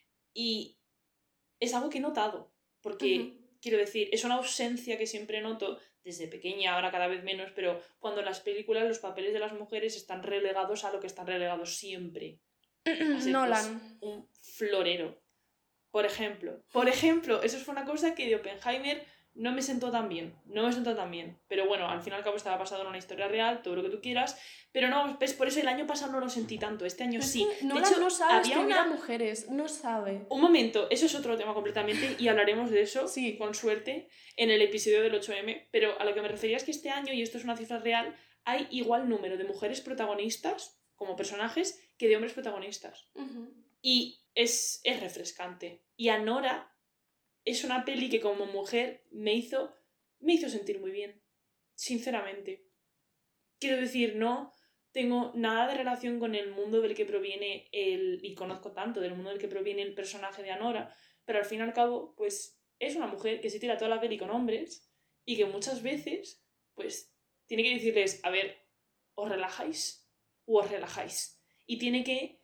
S1: y es algo que he notado, porque
S2: Uh-huh.
S1: quiero decir, es una ausencia que siempre noto desde pequeña, ahora cada vez menos, pero cuando en las películas los papeles de las mujeres están relegados a lo que están relegados siempre, a ser
S2: Nolan.
S1: pues un florero. Por ejemplo, por ejemplo, eso fue una cosa que de Oppenheimer no me sentó tan bien, no me sentó tan bien, pero bueno, al fin y al cabo estaba basado en una historia real, todo lo que tú quieras, pero no, ves, por eso el año pasado no lo sentí tanto, este año
S2: Pero
S1: sí.
S2: es que
S1: De
S2: Nolan
S1: hecho,
S2: no sabe
S1: había
S2: escribir
S1: una...
S2: a mujeres, no sabe.
S1: Un momento, eso es otro tema completamente y hablaremos de eso,
S2: Sí.
S1: con suerte, en el episodio del ocho eme, pero a lo que me refería es que este año, y esto es una cifra real, hay igual número de mujeres protagonistas, como personajes, que de hombres protagonistas.
S2: Uh-huh.
S1: Y es, es refrescante. Y Anora es una peli que como mujer me hizo, me hizo sentir muy bien, sinceramente. Quiero decir, no tengo nada de relación con el mundo del que proviene el... y conozco tanto del mundo del que proviene el personaje de Anora, pero al fin y al cabo, pues es una mujer que se tira toda la peli con hombres y que muchas veces, pues, tiene que decirles, a ver, os relajáis o os relajáis. Y tiene que,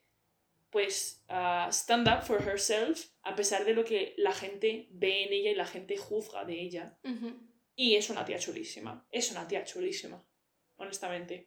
S1: pues, uh, stand up for herself a pesar de lo que la gente ve en ella y la gente juzga de ella.
S2: Uh-huh.
S1: Y es una tía chulísima, es una tía chulísima, honestamente.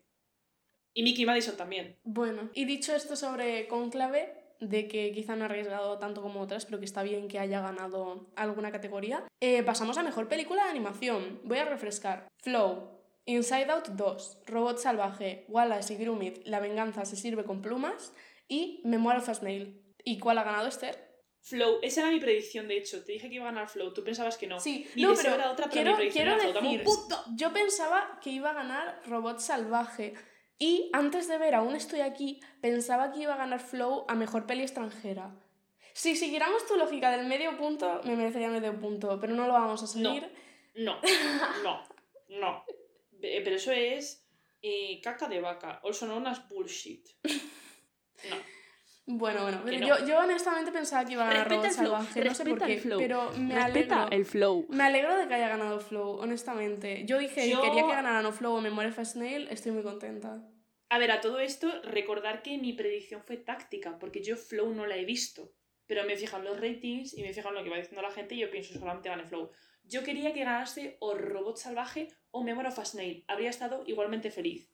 S1: Y Mickey Madison también.
S2: Bueno, y dicho esto sobre Cónclave, de que quizá no ha arriesgado tanto como otras, pero que está bien que haya ganado alguna categoría, eh, pasamos a Mejor Película de Animación. Voy a refrescar. Flow, Inside Out dos, Robot Salvaje, Wallace y Gromit, La Venganza se sirve con plumas y Memoir of a Snail. ¿Y cuál ha ganado, Esther?
S1: Flow, esa era mi predicción, de hecho. Te dije que iba a ganar Flow, tú pensabas que no.
S2: Sí,
S1: Mi
S2: no,
S1: deseo
S2: pero
S1: era otra, pero
S2: quiero,
S1: mi predicción
S2: quiero
S1: era Flow.
S2: decir,
S1: ¡Dame un punto!
S2: yo pensaba que iba a ganar Robot Salvaje y antes de ver Aún estoy aquí, pensaba que iba a ganar Flow a Mejor Peli Extranjera. Si siguiéramos tu lógica del medio punto, me merecería medio punto, pero no lo vamos a seguir.
S1: No, no, no, no. Be- Pero eso es eh, caca de vaca, also known as bullshit. No.
S2: Bueno, bueno,
S1: Que
S2: pero
S1: no.
S2: yo, yo honestamente pensaba que iba a ganar
S1: Respeta
S2: Robot
S1: el flow,
S2: Salvaje, no sé por
S1: respeta
S2: qué,
S1: el flow,
S2: pero me
S1: respeta
S2: alegro.
S1: el flow.
S2: Me alegro de que haya ganado Flow, honestamente. Yo dije
S1: Yo-
S2: que quería que ganara no Flow o Memory of a Snail, estoy muy contenta.
S1: A ver, a todo esto, recordar que mi predicción fue táctica, porque yo Flow no la he visto. Pero me he fijado en los ratings y me he fijado en lo que va diciendo la gente y yo pienso solamente gane Flow. Yo quería que ganase o Robot Salvaje o Memory of a Snail. Habría estado igualmente feliz.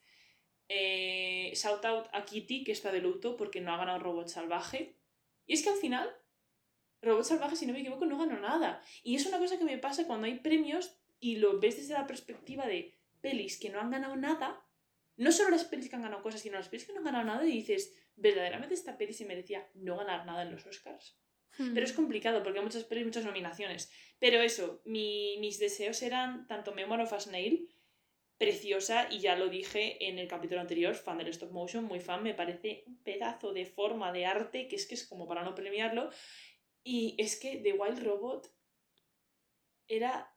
S1: Eh, shout out a Kitty, que está de luto porque no ha ganado Robot Salvaje. Y es que al final, Robot Salvaje, si no me equivoco, no ganó nada. Y es una cosa que me pasa cuando hay premios y lo ves desde la perspectiva de pelis que no han ganado nada. No solo las pelis que han ganado cosas, sino las pelis que no han ganado nada y dices, verdaderamente esta peli se merecía no ganar nada en los Oscars.
S2: Hmm.
S1: Pero es complicado porque hay muchas pelis, muchas nominaciones. Pero eso, mi, mis deseos eran tanto Memoir of a Snail, preciosa, y ya lo dije en el capítulo anterior, fan del stop motion, muy fan, me parece un pedazo de forma de arte que es que es como para no premiarlo. Y es que The Wild Robot era...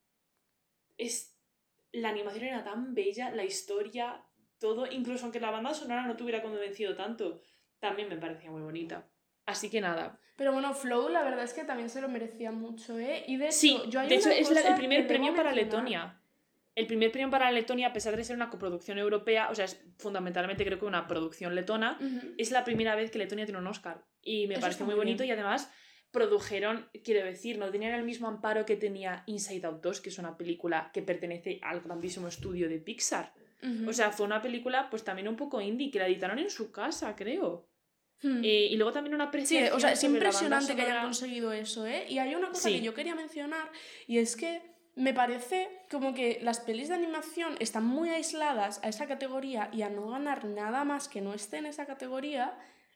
S1: Es... La animación era tan bella, la historia, todo, incluso aunque la banda sonora no te hubiera convencido tanto, también me parecía muy bonita. Así que nada.
S2: Pero bueno, Flow la verdad es que también se lo merecía mucho, ¿eh? Y de hecho,
S1: Sí,
S2: yo hay
S1: de hecho
S2: una
S1: es la-
S2: cosa
S1: el primer
S2: que
S1: premio
S2: debo
S1: para
S2: mencionar.
S1: Letonia. El primer premio para Letonia, a pesar de ser una coproducción europea, o sea, es fundamentalmente creo que una producción letona,
S2: Ujú.
S1: es la primera vez que Letonia tiene un Oscar. Y me
S2: Eso
S1: pareció
S2: está
S1: muy
S2: muy
S1: bonito
S2: bien.
S1: y además produjeron, quiero decir, no tenían el mismo amparo que tenía Inside Out dos, que es una película que pertenece al grandísimo estudio de Pixar.
S2: Ujú.
S1: O sea, fue una película pues también un poco indie, que la editaron en su casa, creo.
S2: Hmm.
S1: Eh, y luego también una
S2: Sí,
S1: apreciación
S2: o sea, es
S1: sobre la banda
S2: impresionante que hayan
S1: sonora.
S2: conseguido eso, ¿eh? Y hay una cosa
S1: Sí.
S2: que yo quería mencionar, y es que me parece como que las pelis de animación están muy aisladas a esa categoría y a no ganar nada más que no esté en esa categoría,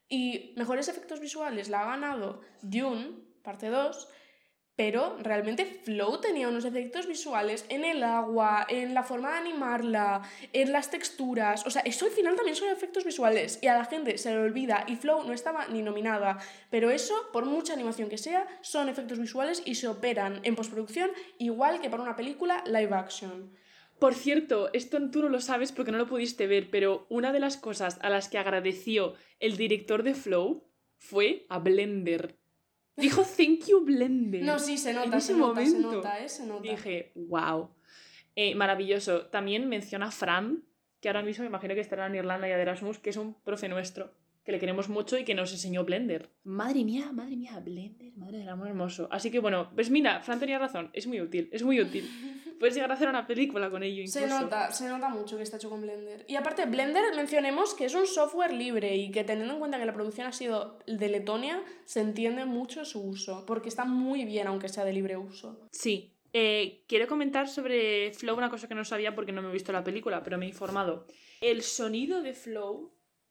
S2: y mejores efectos visuales la ha ganado Dune, parte dos, pero realmente Flow tenía unos efectos visuales en el agua, en la forma de animarla, en las texturas. O sea, eso al final también son efectos visuales y a la gente se le olvida y Flow no estaba ni nominada. Pero eso, por mucha animación que sea, son efectos visuales y se operan en postproducción igual que para una película live action.
S1: Por cierto, esto tú no lo sabes porque no lo pudiste ver, pero una de las cosas a las que agradeció el director de Flow fue a Blender. Dijo thank you Blender.
S2: No, sí, se nota,
S1: en ese
S2: se nota,
S1: momento.
S2: se nota, ¿eh? Se nota.
S1: Dije, wow. Eh, maravilloso. También menciona a Fran, que ahora mismo me imagino que estará en Irlanda ya de Erasmus, que es un profe nuestro, que le queremos mucho y que nos enseñó Blender. Madre mía, madre mía, Blender, madre del amor hermoso. Así que bueno, pues mira, Fran tenía razón, es muy útil, es muy útil. Puedes llegar a hacer una película con ello incluso.
S2: Se nota, se nota mucho que está hecho con Blender. Y aparte, Blender, mencionemos que es un software libre y que teniendo en cuenta que la producción ha sido de Letonia, se entiende mucho su uso, porque está muy bien aunque sea de libre uso.
S1: Sí. Eh, quiero comentar sobre Flow una cosa que no sabía porque no me he visto la película, pero me he informado. El sonido de Flow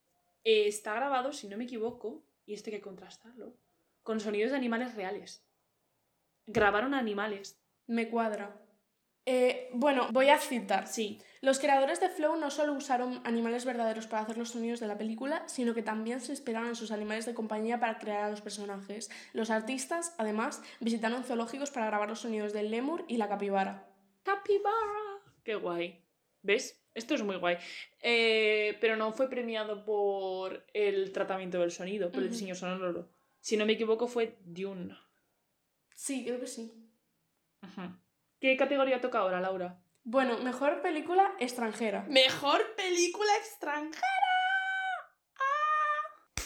S1: eh, está grabado, si no me equivoco, y esto hay que contrastarlo, con sonidos de animales reales. Grabaron animales.
S2: Me cuadra. Eh, bueno, voy a citar.
S1: Sí.
S2: Los creadores de Flow no solo usaron animales verdaderos para hacer los sonidos de la película, sino que también se inspiraron en sus animales de compañía para crear a los personajes. Los artistas, además, visitaron zoológicos para grabar los sonidos del lémur y la capibara.
S1: ¡Capibara! ¡Qué guay! ¿Ves? Esto es muy guay. Eh, pero no fue premiado por el tratamiento del sonido, por el
S2: Ujú.
S1: diseño sonoro. Si no me equivoco, fue Dune.
S2: Sí, creo que sí.
S1: Ujú. ¿Qué categoría toca ahora, Laura?
S2: Bueno, mejor película extranjera.
S1: ¡Mejor película extranjera! ¡Ah!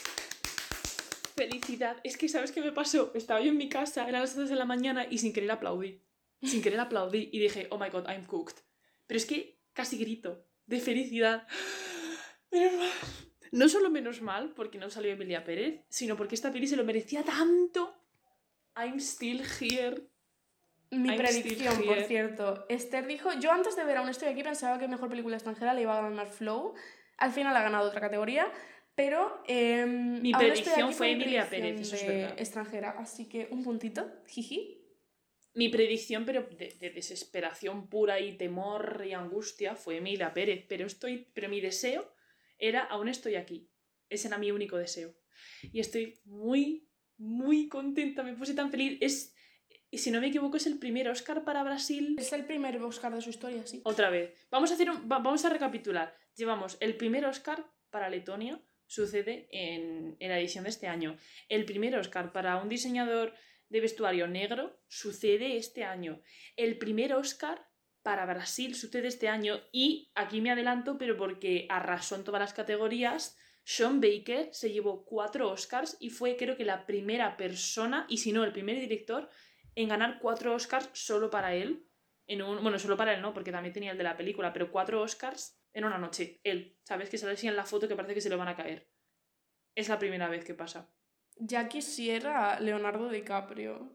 S1: Felicidad. Es que, ¿sabes qué me pasó? Estaba yo en mi casa, eran las dos de la mañana y sin querer aplaudí. Sin querer aplaudí y dije, oh my god, I'm cooked. Pero es que casi grito de felicidad. Menos mal. No solo menos mal porque no salió Emilia Pérez, sino porque esta peli se lo merecía tanto. I'm still here.
S2: Mi
S1: I'm
S2: predicción,
S1: still
S2: por
S1: here.
S2: cierto. Esther dijo, yo antes de ver Aún estoy aquí pensaba que mejor película extranjera le iba a ganar Flow. Al final ha ganado otra categoría, pero eh,
S1: Mi
S2: Aún estoy
S1: predicción
S2: aquí
S1: fue
S2: mi
S1: Emilia
S2: predicción
S1: Pérez, eso es
S2: de
S1: verdad.
S2: extranjera, así que un puntito, jiji.
S1: Mi predicción, pero de, de desesperación pura y temor y angustia, fue Emilia Pérez. Pero, estoy, pero mi deseo era Aún estoy aquí. Ese era mi único deseo. Y estoy muy, muy contenta. Me puse tan feliz. Es, y si no me equivoco, es el primer Oscar para Brasil.
S2: Es el primer Oscar de su historia, sí.
S1: Otra vez. Vamos a, hacer un, va, vamos a recapitular. Llevamos el primer Oscar para Letonia. Sucede en, en la edición de este año. El primer Oscar para un diseñador de vestuario negro sucede este año. El primer Oscar para Brasil sucede este año. Y aquí me adelanto, pero porque arrasó en todas las categorías. Sean Baker se llevó cuatro Oscars y fue, creo que, la primera persona, y si no, el primer director, en ganar cuatro Oscars solo para él. En un, bueno, solo para él no, porque también tenía el de la película, pero cuatro Oscars en una noche. Él, ¿sabes? Que sale así en la foto que parece que se le van a caer. Es la primera vez que pasa.
S2: Ya quisiera Leonardo DiCaprio.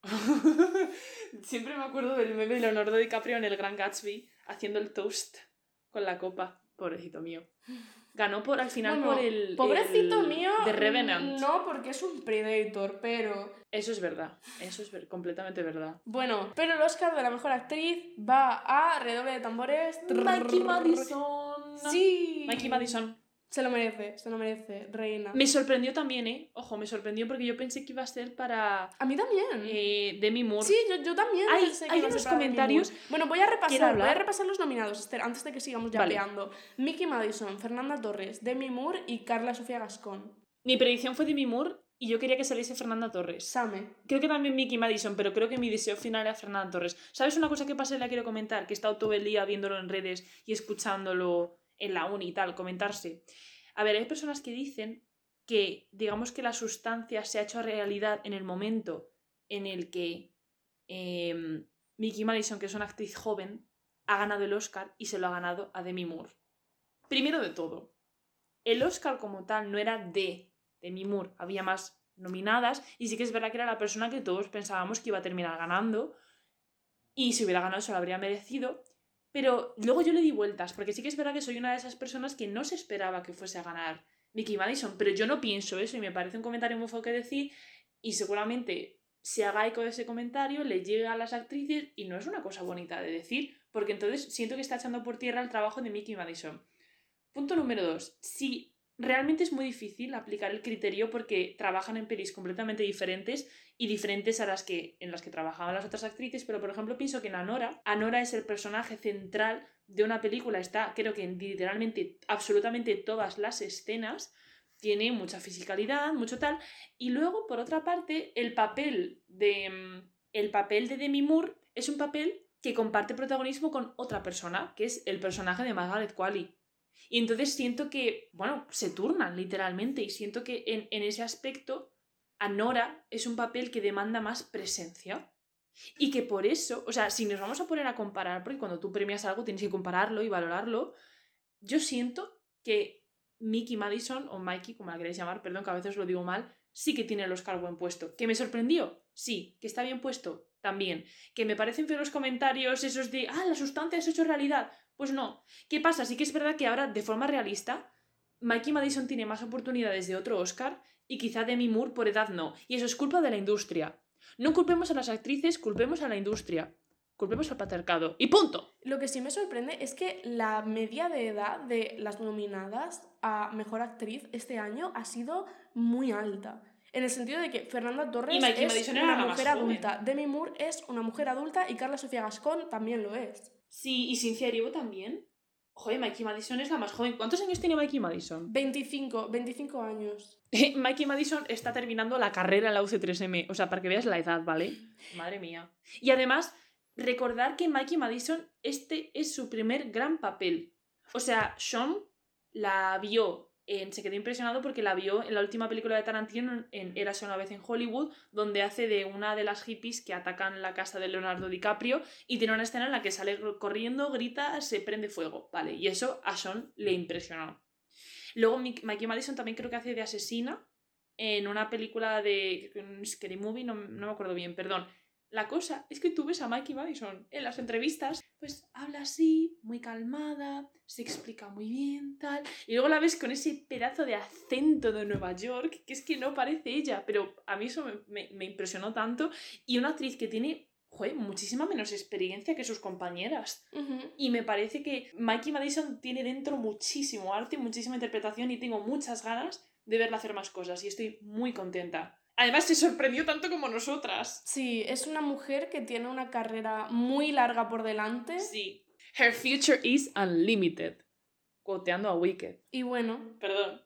S1: Siempre me acuerdo del meme de Leonardo DiCaprio en el Gran Gatsby haciendo el toast con la copa. Pobrecito mío. Ganó por, al final
S2: Bueno,
S1: por el...
S2: pobrecito
S1: el,
S2: mío,
S1: The Revenant.
S2: no, porque es un Predator, pero...
S1: Eso es verdad. Eso es ver- completamente verdad.
S2: Bueno, pero el Oscar de la mejor actriz va a redoble de tambores.
S1: Mikey Madison.
S2: Sí.
S1: Mikey Madison.
S2: Se lo merece, se lo merece, reina.
S1: Me sorprendió también, ¿eh? Ojo, me sorprendió porque yo pensé que iba a ser para
S2: A mí también.
S1: eh, Demi Moore.
S2: Sí, yo, yo también.
S1: Hay-
S2: pensé que
S1: hay
S2: iba a ser
S1: unos
S2: para Demi
S1: comentarios.
S2: Moore. Bueno, voy a
S1: Quiero
S2: repasar,
S1: hablar.
S2: voy a repasar los nominados, Esther, antes de que sigamos
S1: Vale.
S2: yapeando. Mickey Madison, Fernanda Torres, Demi Moore y Carla Sofía Gascón.
S1: Mi predicción fue Demi Moore y yo quería que saliese Fernanda Torres.
S2: Same.
S1: Creo que también Mickey Madison, pero creo que mi deseo final era Fernanda Torres. ¿Sabes una cosa que pasa y la quiero comentar? Que he estado todo el día viéndolo en redes y escuchándolo en la uni y tal, comentarse. A ver, hay personas que dicen que, digamos que la sustancia se ha hecho realidad en el momento en el que eh, Mickey Madison, que es una actriz joven, ha ganado el Oscar y se lo ha ganado a Demi Moore. Primero de todo, el Oscar como tal no era de Demi Moore había más nominadas y sí que es verdad que era la persona que todos pensábamos que iba a terminar ganando y si hubiera ganado se lo habría merecido, pero luego yo le di vueltas porque sí que es verdad que soy una de esas personas que no se esperaba que fuese a ganar Nikki Madison, pero yo no pienso eso y me parece un comentario muy feo que decir y seguramente se haga eco de ese comentario, le llegue a las actrices y no es una cosa bonita de decir porque entonces siento que está echando por tierra el trabajo de Nikki Madison. Punto número dos. Sí, realmente es muy difícil aplicar el criterio porque trabajan en pelis completamente diferentes y diferentes a las que, en las que trabajaban las otras actrices, pero por ejemplo pienso que en Anora, Anora es el personaje central de una película, está creo que en literalmente absolutamente todas las escenas, tiene mucha fisicalidad, mucho tal, y luego por otra parte el papel de, el papel de Demi Moore es un papel que comparte protagonismo con otra persona, que es el personaje de Margaret Qualley. Y entonces siento que, bueno, se turnan literalmente y siento que en, en ese aspecto Anora es un papel que demanda más presencia y que por eso, o sea, si nos vamos a poner a comparar, porque cuando tú premias algo tienes que compararlo y valorarlo, yo siento que Mickey Madison, o Mikey, como la queréis llamar, perdón que a veces lo digo mal, sí que tiene el Oscar buen puesto. ¿Que me sorprendió? Sí. ¿Que está bien puesto? También. ¿Que me parecen feos los comentarios esos de ah, la sustancia es hecho realidad? Pues no. ¿Qué pasa? Sí que es verdad que ahora, de forma realista, Mikey Madison tiene más oportunidades de otro Oscar y quizá Demi Moore por edad no. Y eso es culpa de la industria. No culpemos a las actrices, culpemos a la industria. Culpemos al patriarcado. ¡Y punto!
S2: Lo que sí me sorprende es que la media de edad de las nominadas a Mejor Actriz este año ha sido muy alta. En el sentido de que Fernanda Torres es una mujer adulta, Demi Moore es una mujer adulta y Carla Sofía Gascón también lo es.
S1: Sí, y Cynthia Erivo también. Joder, Mikey Madison es la más joven. ¿Cuántos años tiene Mikey Madison?
S2: veinticinco, veinticinco años.
S1: Mikey Madison está terminando la carrera en la U C tres M. O sea, para que veas la edad, ¿vale? Madre mía. Y además, recordar que Mikey Madison, este es su primer gran papel. O sea, Sean la vio, en, se quedó impresionado porque la vio en la última película de Tarantino, en Érase una vez en Hollywood, donde hace de una de las hippies que atacan la casa de Leonardo DiCaprio y tiene una escena en la que sale corriendo, grita, se prende fuego, ¿vale? Y eso a Sean le impresionó. Luego Mikey Madison también creo que hace de asesina en una película de Scary Movie, no, no me acuerdo bien, perdón. La cosa es que tú ves a Mikey Madison en las entrevistas, pues habla así, muy calmada, se explica muy bien, tal. Y luego la ves con ese pedazo de acento de Nueva York, que es que no parece ella, pero a mí eso me, me, me impresionó tanto. Y una actriz que tiene, joder, muchísima menos experiencia que sus compañeras.
S2: Uh-huh.
S1: Y me parece que Mikey Madison tiene dentro muchísimo arte, muchísima interpretación y tengo muchas ganas de verla hacer más cosas y estoy muy contenta. Además, se sorprendió tanto como nosotras.
S2: Sí, es una mujer que tiene una carrera muy larga por delante.
S1: Sí. Her future is unlimited. Quoteando a Wicked.
S2: Y bueno.
S1: Perdón.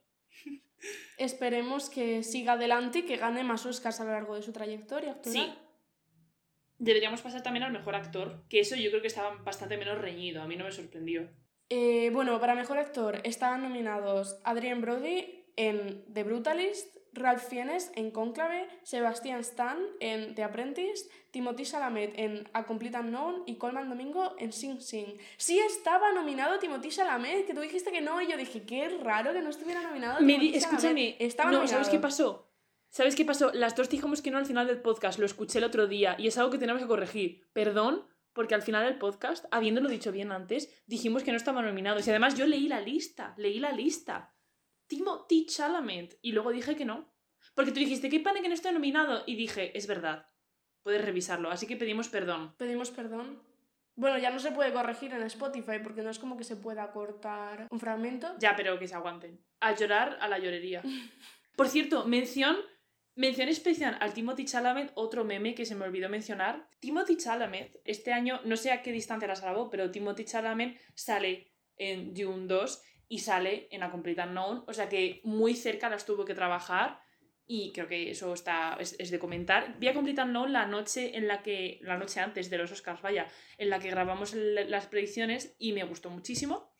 S2: Esperemos que siga adelante y que gane más Oscars a lo largo de su trayectoria actoral.
S1: Sí. Deberíamos pasar también al mejor actor, que eso yo creo que estaba bastante menos reñido. A mí no me sorprendió.
S2: Eh, bueno, para mejor actor estaban nominados Adrien Brody en The Brutalist, Ralph Fiennes en Cónclave, Sebastian Stan en The Apprentice, Timothée Chalamet en A Complete Unknown y Colman Domingo en Sing Sing. Sí estaba nominado Timothée Chalamet, que tú dijiste que no, y yo dije, qué raro que no estuviera nominado
S1: Me di, escúchame,
S2: estaba
S1: no,
S2: nominado.
S1: ¿sabes qué pasó? ¿Sabes qué pasó? Las dos dijimos que no al final del podcast, lo escuché el otro día y es algo que tenemos que corregir. Perdón, porque al final del podcast, habiéndolo dicho bien antes, dijimos que no estaban nominados y además yo leí la lista, leí la lista. Timothée Chalamet. Y luego dije que no. Porque tú dijiste, qué pena que no esté nominado. Y dije, es verdad. Puedes revisarlo. Así que pedimos perdón.
S2: Pedimos perdón. Bueno, ya no se puede corregir en Spotify porque no es como que se pueda cortar un fragmento.
S1: Ya, pero que se aguanten. A llorar a la llorería. Por cierto, mención, mención especial al Timothée Chalamet, otro meme que se me olvidó mencionar. Timothée Chalamet, este año, no sé a qué distancia las grabó, pero Timothée Chalamet sale en Dune dos y sale en A Complete Unknown, o sea que muy cerca las tuvo que trabajar y creo que eso está, es, es de comentar. Vi A Complete Unknown la noche en la que, la noche antes de los Oscars, vaya, en la que grabamos el, las predicciones y me gustó muchísimo.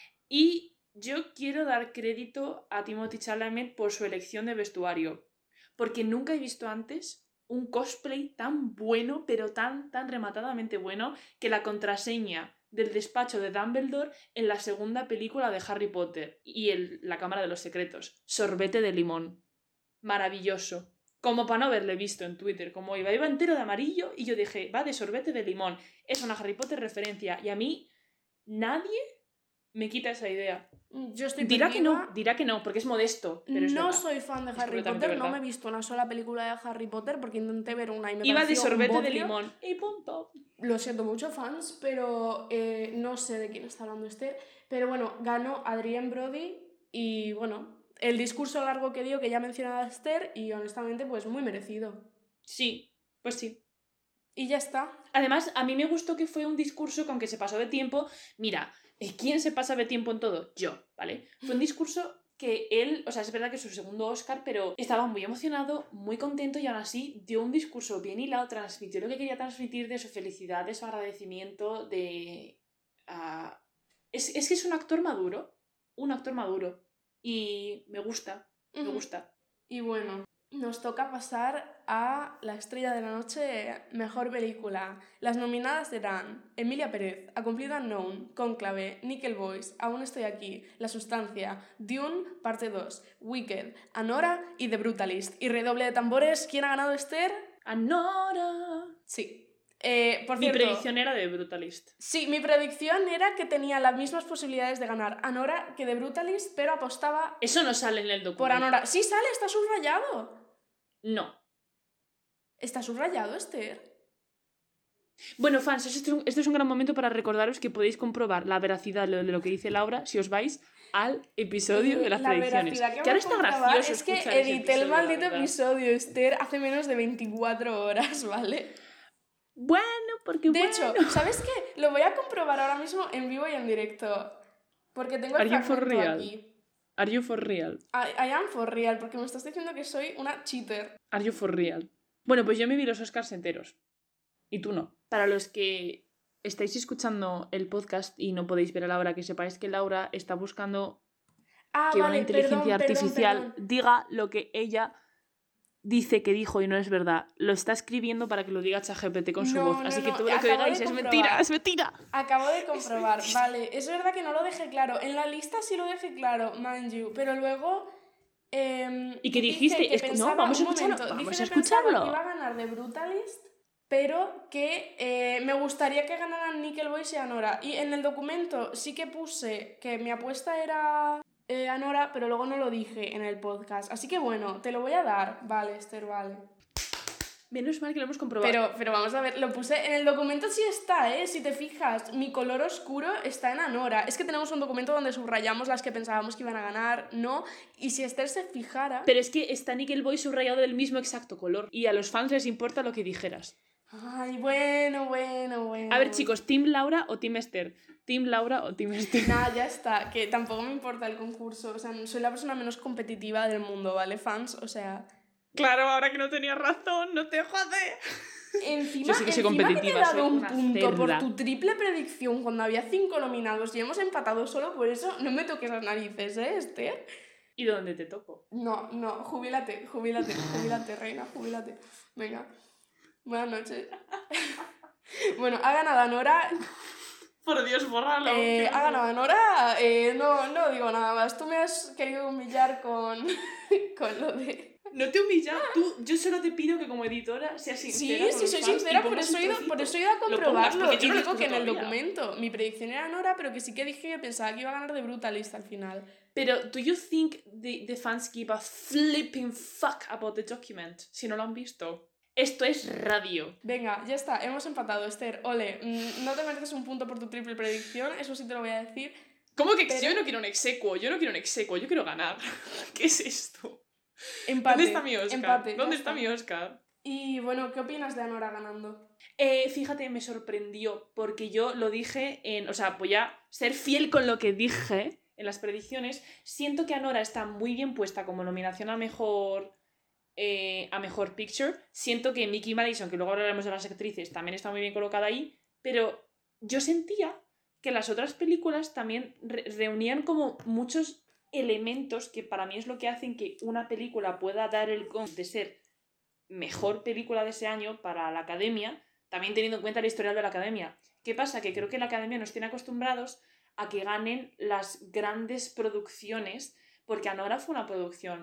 S1: Y yo quiero dar crédito a Timothée Chalamet por su elección de vestuario, porque nunca he visto antes un cosplay tan bueno, pero tan, tan rematadamente bueno, que la contraseña del despacho de Dumbledore en la segunda película de Harry Potter y el, la Cámara de los Secretos, sorbete de limón. maravilloso. Como para no haberle visto en Twitter, como iba, iba entero de amarillo y yo dije, va de sorbete de limón. Es una Harry Potter referencia y a mí nadie me quita esa idea.
S2: Yo estoy
S1: dirá
S2: perdida.
S1: que no, dirá que no, porque es modesto, pero es
S2: No
S1: verdad.
S2: soy fan de
S1: Es
S2: Harry
S1: completamente
S2: Potter, no
S1: verdad.
S2: me he visto una sola película de Harry Potter porque intenté ver una y me
S1: Iba de
S2: pareció un
S1: sorbete de
S2: bodrio.
S1: limón y punto.
S2: Lo siento mucho, fans, pero eh, no sé de quién está hablando Esther. Pero bueno, ganó Adrien Brody y bueno, el discurso largo que dio que ya mencionaba Esther y honestamente pues muy merecido.
S1: Sí, pues sí.
S2: Y ya está.
S1: Además, a mí me gustó que fue un discurso que aunque se pasó de tiempo, mira, ¿quién se pasa de tiempo en todo? Yo, ¿vale? Fue un discurso que él, o sea, es verdad que es su segundo Oscar, pero estaba muy emocionado, muy contento y aún así dio un discurso bien hilado, transmitió lo que quería transmitir de su felicidad, de su agradecimiento, de... Uh... Es, es que es un actor maduro, un actor maduro y me gusta, me
S2: Uh-huh.
S1: gusta.
S2: Y bueno, nos toca pasar a la estrella de la noche, mejor película. Las nominadas serán Emilia Pérez, A Complete Unknown, Cónclave, Nickel Boys, Aún estoy aquí, La sustancia, Dune, parte dos, Wicked, Anora y The Brutalist. Y redoble de tambores, ¿quién ha ganado, Esther?
S1: Anora.
S2: Sí. Eh, por
S1: mi
S2: cierto,
S1: predicción era de Brutalist.
S2: Sí, mi predicción era que tenía las mismas posibilidades de ganar Anora que de Brutalist, pero apostaba...
S1: Eso no sale en el documento.
S2: Por Anora. Sí sale, está subrayado.
S1: No.
S2: ¿Está subrayado, Esther?
S1: Bueno, fans, este es, un, este es un gran momento para recordaros que podéis comprobar la veracidad de lo que dice Laura si os vais al episodio
S2: eh,
S1: de las
S2: la
S1: predicciones.
S2: Que,
S1: que ahora está gracioso.
S2: Es que edité el maldito episodio, Esther, hace menos de veinticuatro horas, ¿vale?
S1: Bueno, porque
S2: De
S1: bueno.
S2: hecho, ¿sabes qué? Lo voy a comprobar ahora mismo en vivo y en directo. Porque tengo el
S1: Are you for
S2: fragmento
S1: real?
S2: aquí.
S1: Are you for real?
S2: I, I am for real, porque me estás diciendo que soy una cheater.
S1: Are you for real? Bueno, pues yo me vi los Oscars enteros. Y tú no. Para los que estáis escuchando el podcast y no podéis ver a Laura, que sepáis que Laura está buscando
S2: ah,
S1: que
S2: vale,
S1: una inteligencia
S2: perdón,
S1: artificial
S2: perdón, perdón.
S1: diga lo que ella dice que dijo y no es verdad. Lo está escribiendo para que lo diga ChatGPT con su
S2: no,
S1: voz.
S2: no,
S1: Así
S2: no.
S1: que todo lo
S2: Acabo
S1: que oigáis
S2: de
S1: es
S2: comprobar.
S1: mentira, es mentira.
S2: Acabo de comprobar, es vale. Es verdad que no lo dejé claro. En la lista sí lo dejé claro, mind you. Pero luego... Eh,
S1: ¿Y qué dijiste?
S2: Que
S1: es...
S2: pensaba,
S1: no, vamos a
S2: un
S1: escucharlo.
S2: momento,
S1: Vamos
S2: dije
S1: a
S2: que pensaba
S1: escucharlo.
S2: que iba a ganar de Brutalist, pero que eh, me gustaría que ganaran Nickel Boys y Anora. Y en el documento sí que puse que mi apuesta era eh, Anora, pero luego no lo dije en el podcast. Así que bueno, te lo voy a dar. Vale, Esther, vale.
S1: Menos mal que lo hemos comprobado.
S2: Pero, pero vamos a ver, lo puse en el documento, sí está, ¿eh? Si te fijas, mi color oscuro está en Anora. Es que tenemos un documento donde subrayamos las que pensábamos que iban a ganar, ¿no? Y si Esther se fijara...
S1: Pero es que está Nickel Boy subrayado del mismo exacto color. Y a los fans les importa lo que dijeras.
S2: Ay, bueno, bueno, bueno.
S1: A ver, chicos, ¿Team Laura o Team Esther? ¿Team Laura o Team Esther?
S2: Nada, ya está, que tampoco me importa el concurso. O sea, soy la persona menos competitiva del mundo, ¿vale, fans? O sea...
S1: Claro, ahora que no tenía razón, no te jode.
S2: Encima,
S1: Yo sí que soy
S2: encima que te he
S1: competitiva,
S2: dado
S1: soy
S2: un
S1: una
S2: punto
S1: cerda.
S2: por tu triple predicción cuando había cinco nominados y hemos empatado solo por eso, no me toques las narices, ¿eh, Esther?
S1: ¿Y dónde te toco?
S2: No, no, jubílate, jubílate, jubílate, reina, jubílate. Venga, buenas noches. Bueno, ha ganado Anora.
S1: Por Dios, bórralo.
S2: Eh, ha ganado Nora, eh, no, no digo nada más. Tú me has querido humillar con, con lo de...
S1: No te humillas, tú, yo solo te pido que como editora seas sincera.
S2: Sí,
S1: con
S2: sí,
S1: los
S2: soy
S1: fans
S2: sincera,
S1: y
S2: por
S1: pongas
S2: eso, he
S1: un
S2: ido,
S1: trocito.
S2: por eso he ido a
S1: Lo pongas,
S2: comprobarlo.
S1: porque yo
S2: Y
S1: no lo
S2: digo que en el
S1: todavía.
S2: documento mi predicción era Nora, pero que sí que dije que pensaba que iba a ganar de Brutalist al final.
S1: Pero, ¿do you think the, the fans give a flipping fuck about the document? Si no lo han visto. Esto es radio.
S2: Venga, ya está, hemos empatado, Esther. Ole, mm, no te mereces un punto por tu triple predicción, eso sí te lo voy a decir.
S1: ¿Cómo que
S2: Pero-
S1: yo no quiero un exequo? Yo no quiero un exequo, yo quiero ganar. ¿Qué es esto?
S2: Empate.
S1: ¿Dónde está mi Oscar?
S2: Empate, ya
S1: ¿Dónde está
S2: está.
S1: mi Oscar?
S2: Y bueno, ¿qué opinas de Anora ganando?
S1: Eh, fíjate, me sorprendió, porque yo lo dije en... O sea, voy a ser fiel con lo que dije en las predicciones. Siento que Anora está muy bien puesta como nominación a mejor... Eh, a mejor picture. Siento que Mickey Madison, que luego hablaremos de las actrices, también está muy bien colocada ahí, pero yo sentía que las otras películas también re- reunían como muchos elementos que para mí es lo que hacen que una película pueda dar el con de ser mejor película de ese año para la Academia, también teniendo en cuenta la historial de la Academia. ¿Qué pasa? Que creo que la Academia nos tiene acostumbrados a que ganen las grandes producciones, porque Anora fue una producción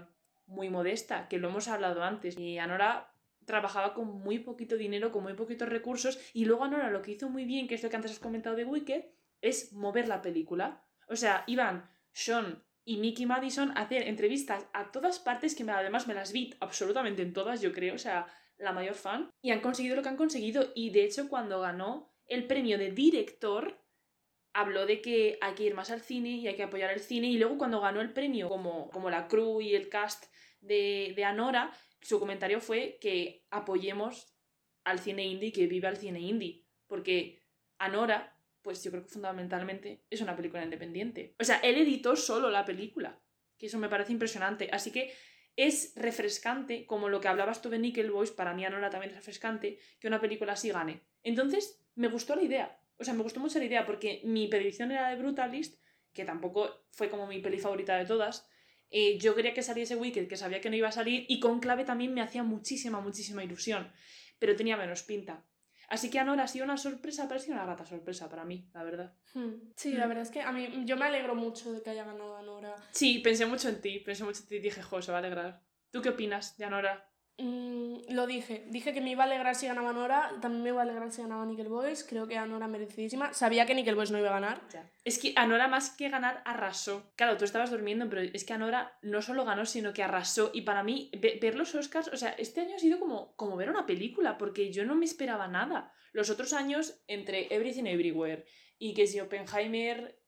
S1: muy modesta, que lo hemos hablado antes. Y Anora trabajaba con muy poquito dinero, con muy poquitos recursos, y luego Anora lo que hizo muy bien, que es lo que antes has comentado de Wicked, es mover la película. O sea, iban Sean y Mickey Madison a hacer entrevistas a todas partes, que me, además me las vi absolutamente en todas, yo creo, o sea, la mayor fan, y han conseguido lo que han conseguido. Y de hecho, cuando ganó el premio de director, habló de que hay que ir más al cine y hay que apoyar el cine, y luego cuando ganó el premio como, como la crew y el cast de, de Anora, su comentario fue que apoyemos al cine indie, que viva el cine indie, porque Anora, pues yo creo que fundamentalmente es una película independiente. O sea, él editó solo la película, que eso me parece impresionante, así que es refrescante, como lo que hablabas tú de Nickel Boys, para mí Anora también es refrescante, que una película así gane. Entonces, me gustó la idea. O sea, me gustó mucho la idea porque mi predicción era de Brutalist, que tampoco fue como mi peli favorita de todas. Eh, yo quería que saliese Wicked, que sabía que no iba a salir, y Cónclave también me hacía muchísima, muchísima ilusión, pero tenía menos pinta. Así que Anora ha sido una sorpresa, pero ha sido una grata sorpresa para mí, la verdad.
S2: Sí, la verdad es que a mí, yo me alegro mucho de que haya ganado Anora.
S1: Sí, pensé mucho en ti, pensé mucho en ti y dije, jo, se va a alegrar. ¿Tú qué opinas de Anora?
S2: Mm, lo dije, dije que me iba a alegrar si ganaba Anora, también me iba a alegrar si ganaba Nickel Boys, creo que Anora merecidísima, sabía que Nickel Boys no iba a ganar.
S1: Ya. Es que Anora más que ganar arrasó. Claro, tú estabas durmiendo, pero es que Anora no solo ganó, sino que arrasó, y para mí ve- ver los Oscars, o sea, este año ha sido como, como ver una película, porque yo no me esperaba nada. Los otros años, entre Everything Everywhere y que si Oppenheimer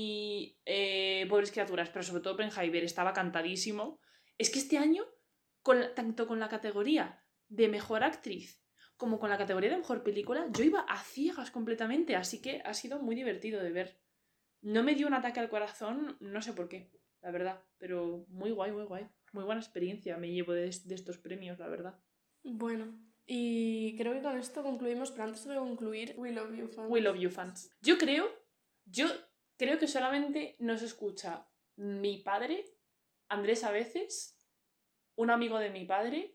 S1: y eh, Pobres Criaturas, pero sobre todo Oppenheimer estaba cantadísimo, es que este año, con la- tanto con la categoría de mejor actriz como con la categoría de mejor película, yo iba a ciegas completamente, así que ha sido muy divertido de ver. No me dio un ataque al corazón, no sé por qué, la verdad, pero muy guay, muy guay. Muy buena experiencia me llevo de, de estos premios, la verdad.
S2: Bueno, y creo que con esto concluimos, pero antes de concluir, We Love You Fans.
S1: We Love You Fans. Yo creo, yo creo que solamente nos escucha mi padre, Andrés a veces, un amigo de mi padre,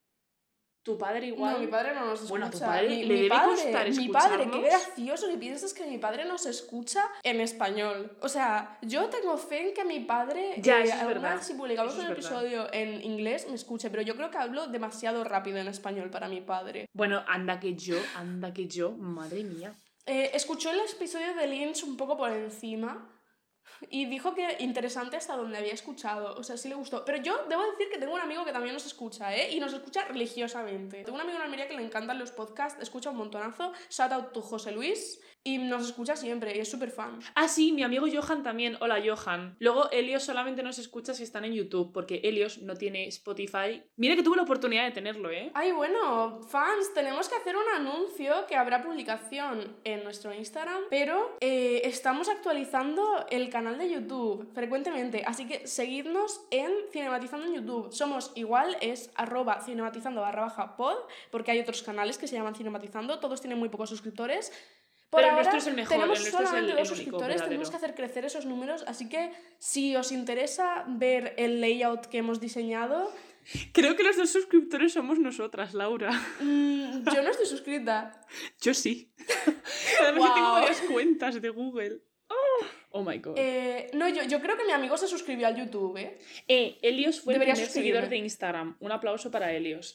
S1: tu padre igual.
S2: No, mi padre no nos escucha.
S1: Bueno, a tu padre
S2: mi,
S1: le
S2: mi
S1: debe
S2: padre,
S1: costar
S2: mi
S1: escucharnos.
S2: padre, qué gracioso que piensas que mi padre nos escucha en español. O sea, yo tengo fe en que mi padre,
S1: Ya,
S2: eh,
S1: eso es
S2: alguna
S1: verdad.
S2: vez si publicamos
S1: Eso
S2: un
S1: es verdad.
S2: episodio en inglés, me escuche, pero yo creo que hablo demasiado rápido en español para mi padre.
S1: Bueno, anda que yo, anda que yo, madre mía.
S2: Eh, escuchó el episodio de Lynch un poco por encima y dijo que interesante hasta donde había escuchado, o sea, sí le gustó. Pero yo debo decir que tengo un amigo que también nos escucha, ¿eh? Y nos escucha religiosamente. Tengo un amigo en Almería que le encantan los podcasts, escucha un montonazo, shout out to José Luis, y nos escucha siempre, y es súper fan.
S1: Ah, sí, mi amigo Johan también. Hola, Johan. Luego, Helios solamente nos escucha si están en YouTube, porque Helios no tiene Spotify. Mira que tuve la oportunidad de tenerlo, ¿eh?
S2: Ay, bueno, fans, tenemos que hacer un anuncio que habrá publicación en nuestro Instagram, pero eh, estamos actualizando el canal de YouTube frecuentemente, así que seguidnos en Cinematizando en YouTube. Somos igual, es arroba cinematizando barra baja pod, porque hay otros canales que se llaman Cinematizando, todos tienen muy pocos suscriptores. Por
S1: Pero el
S2: ahora
S1: nuestro es el mejor,
S2: tenemos
S1: el nuestro es
S2: solamente
S1: el-
S2: dos
S1: el único
S2: suscriptores,
S1: verdadero.
S2: tenemos que hacer crecer esos números, así que si os interesa ver el layout que hemos diseñado,
S1: Creo que los dos suscriptores somos nosotras, Laura.
S2: mmm, yo no estoy suscrita.
S1: Yo sí. Además,
S2: Wow.
S1: yo tengo varias cuentas de Google. Oh, oh my god. Eh,
S2: Eh, no, yo, yo creo que mi amigo se suscribió al YouTube, ¿eh?
S1: Helios fue
S2: Debería
S1: el primer
S2: suscribirme.
S1: seguidor de Instagram. Un aplauso para Helios.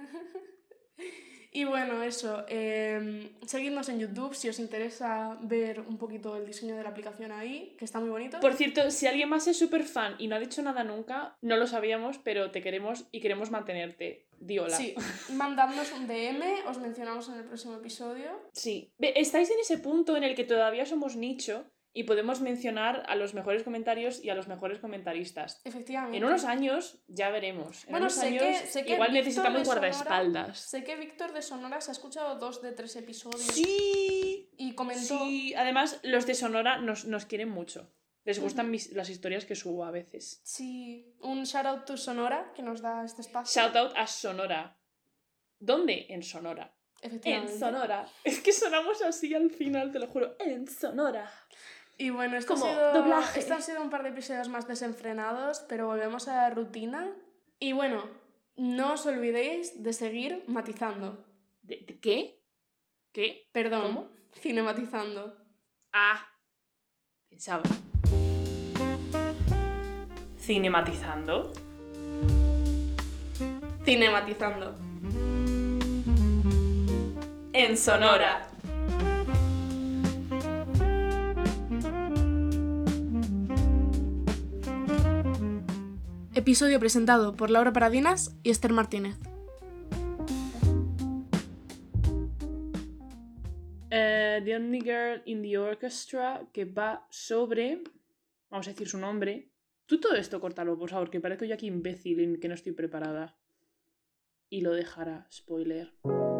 S2: Y bueno, eso, eh, seguidnos en YouTube si os interesa ver un poquito el diseño de la aplicación ahí, que está muy bonito.
S1: Por cierto, si alguien más es súper fan y no ha dicho nada nunca, no lo sabíamos, pero te queremos y queremos mantenerte. Di hola.
S2: Sí, mandadnos un D M, os mencionamos en el próximo episodio.
S1: Sí. Ve, estáis en ese punto en el que todavía somos nicho y podemos mencionar a los mejores comentarios y a los mejores comentaristas.
S2: Efectivamente.
S1: En unos años ya veremos. En
S2: Bueno,
S1: unos
S2: sé
S1: años
S2: que- sé que
S1: igual
S2: Víctor
S1: necesitamos
S2: de Sonora-
S1: guardaespaldas.
S2: Sé que Víctor de Sonora se ha escuchado dos de tres episodios
S1: Sí.
S2: y comentó...
S1: Sí. Además, los de Sonora nos, nos quieren mucho. Les gustan mis, las historias que subo a veces.
S2: Sí, un shout out to Sonora que nos da este espacio.
S1: Shout out a Sonora. ¿Dónde? En Sonora. En
S2: Efectivamente.
S1: Sonora. Es que sonamos así al final, te lo juro. En Sonora.
S2: Y bueno, esto,
S1: Como
S2: ha sido,
S1: doblaje.
S2: esto han sido un par de episodios más desenfrenados, pero volvemos a la rutina. Y bueno, no os olvidéis de seguir matizando.
S1: ¿De, de qué? ¿Qué?
S2: Perdón,
S1: ¿Cómo?
S2: cinematizando.
S1: Ah, pensaba. Cinematizando.
S2: Cinematizando.
S1: En Sonora.
S2: Episodio presentado por Laura Paradinas y Esther Martínez.
S1: Uh, the Only Girl in the Orchestra, que va sobre... Vamos a decir su nombre. Tú todo esto córtalo, por favor, que parezco yo aquí imbécil en que no estoy preparada. Y lo dejará, spoiler.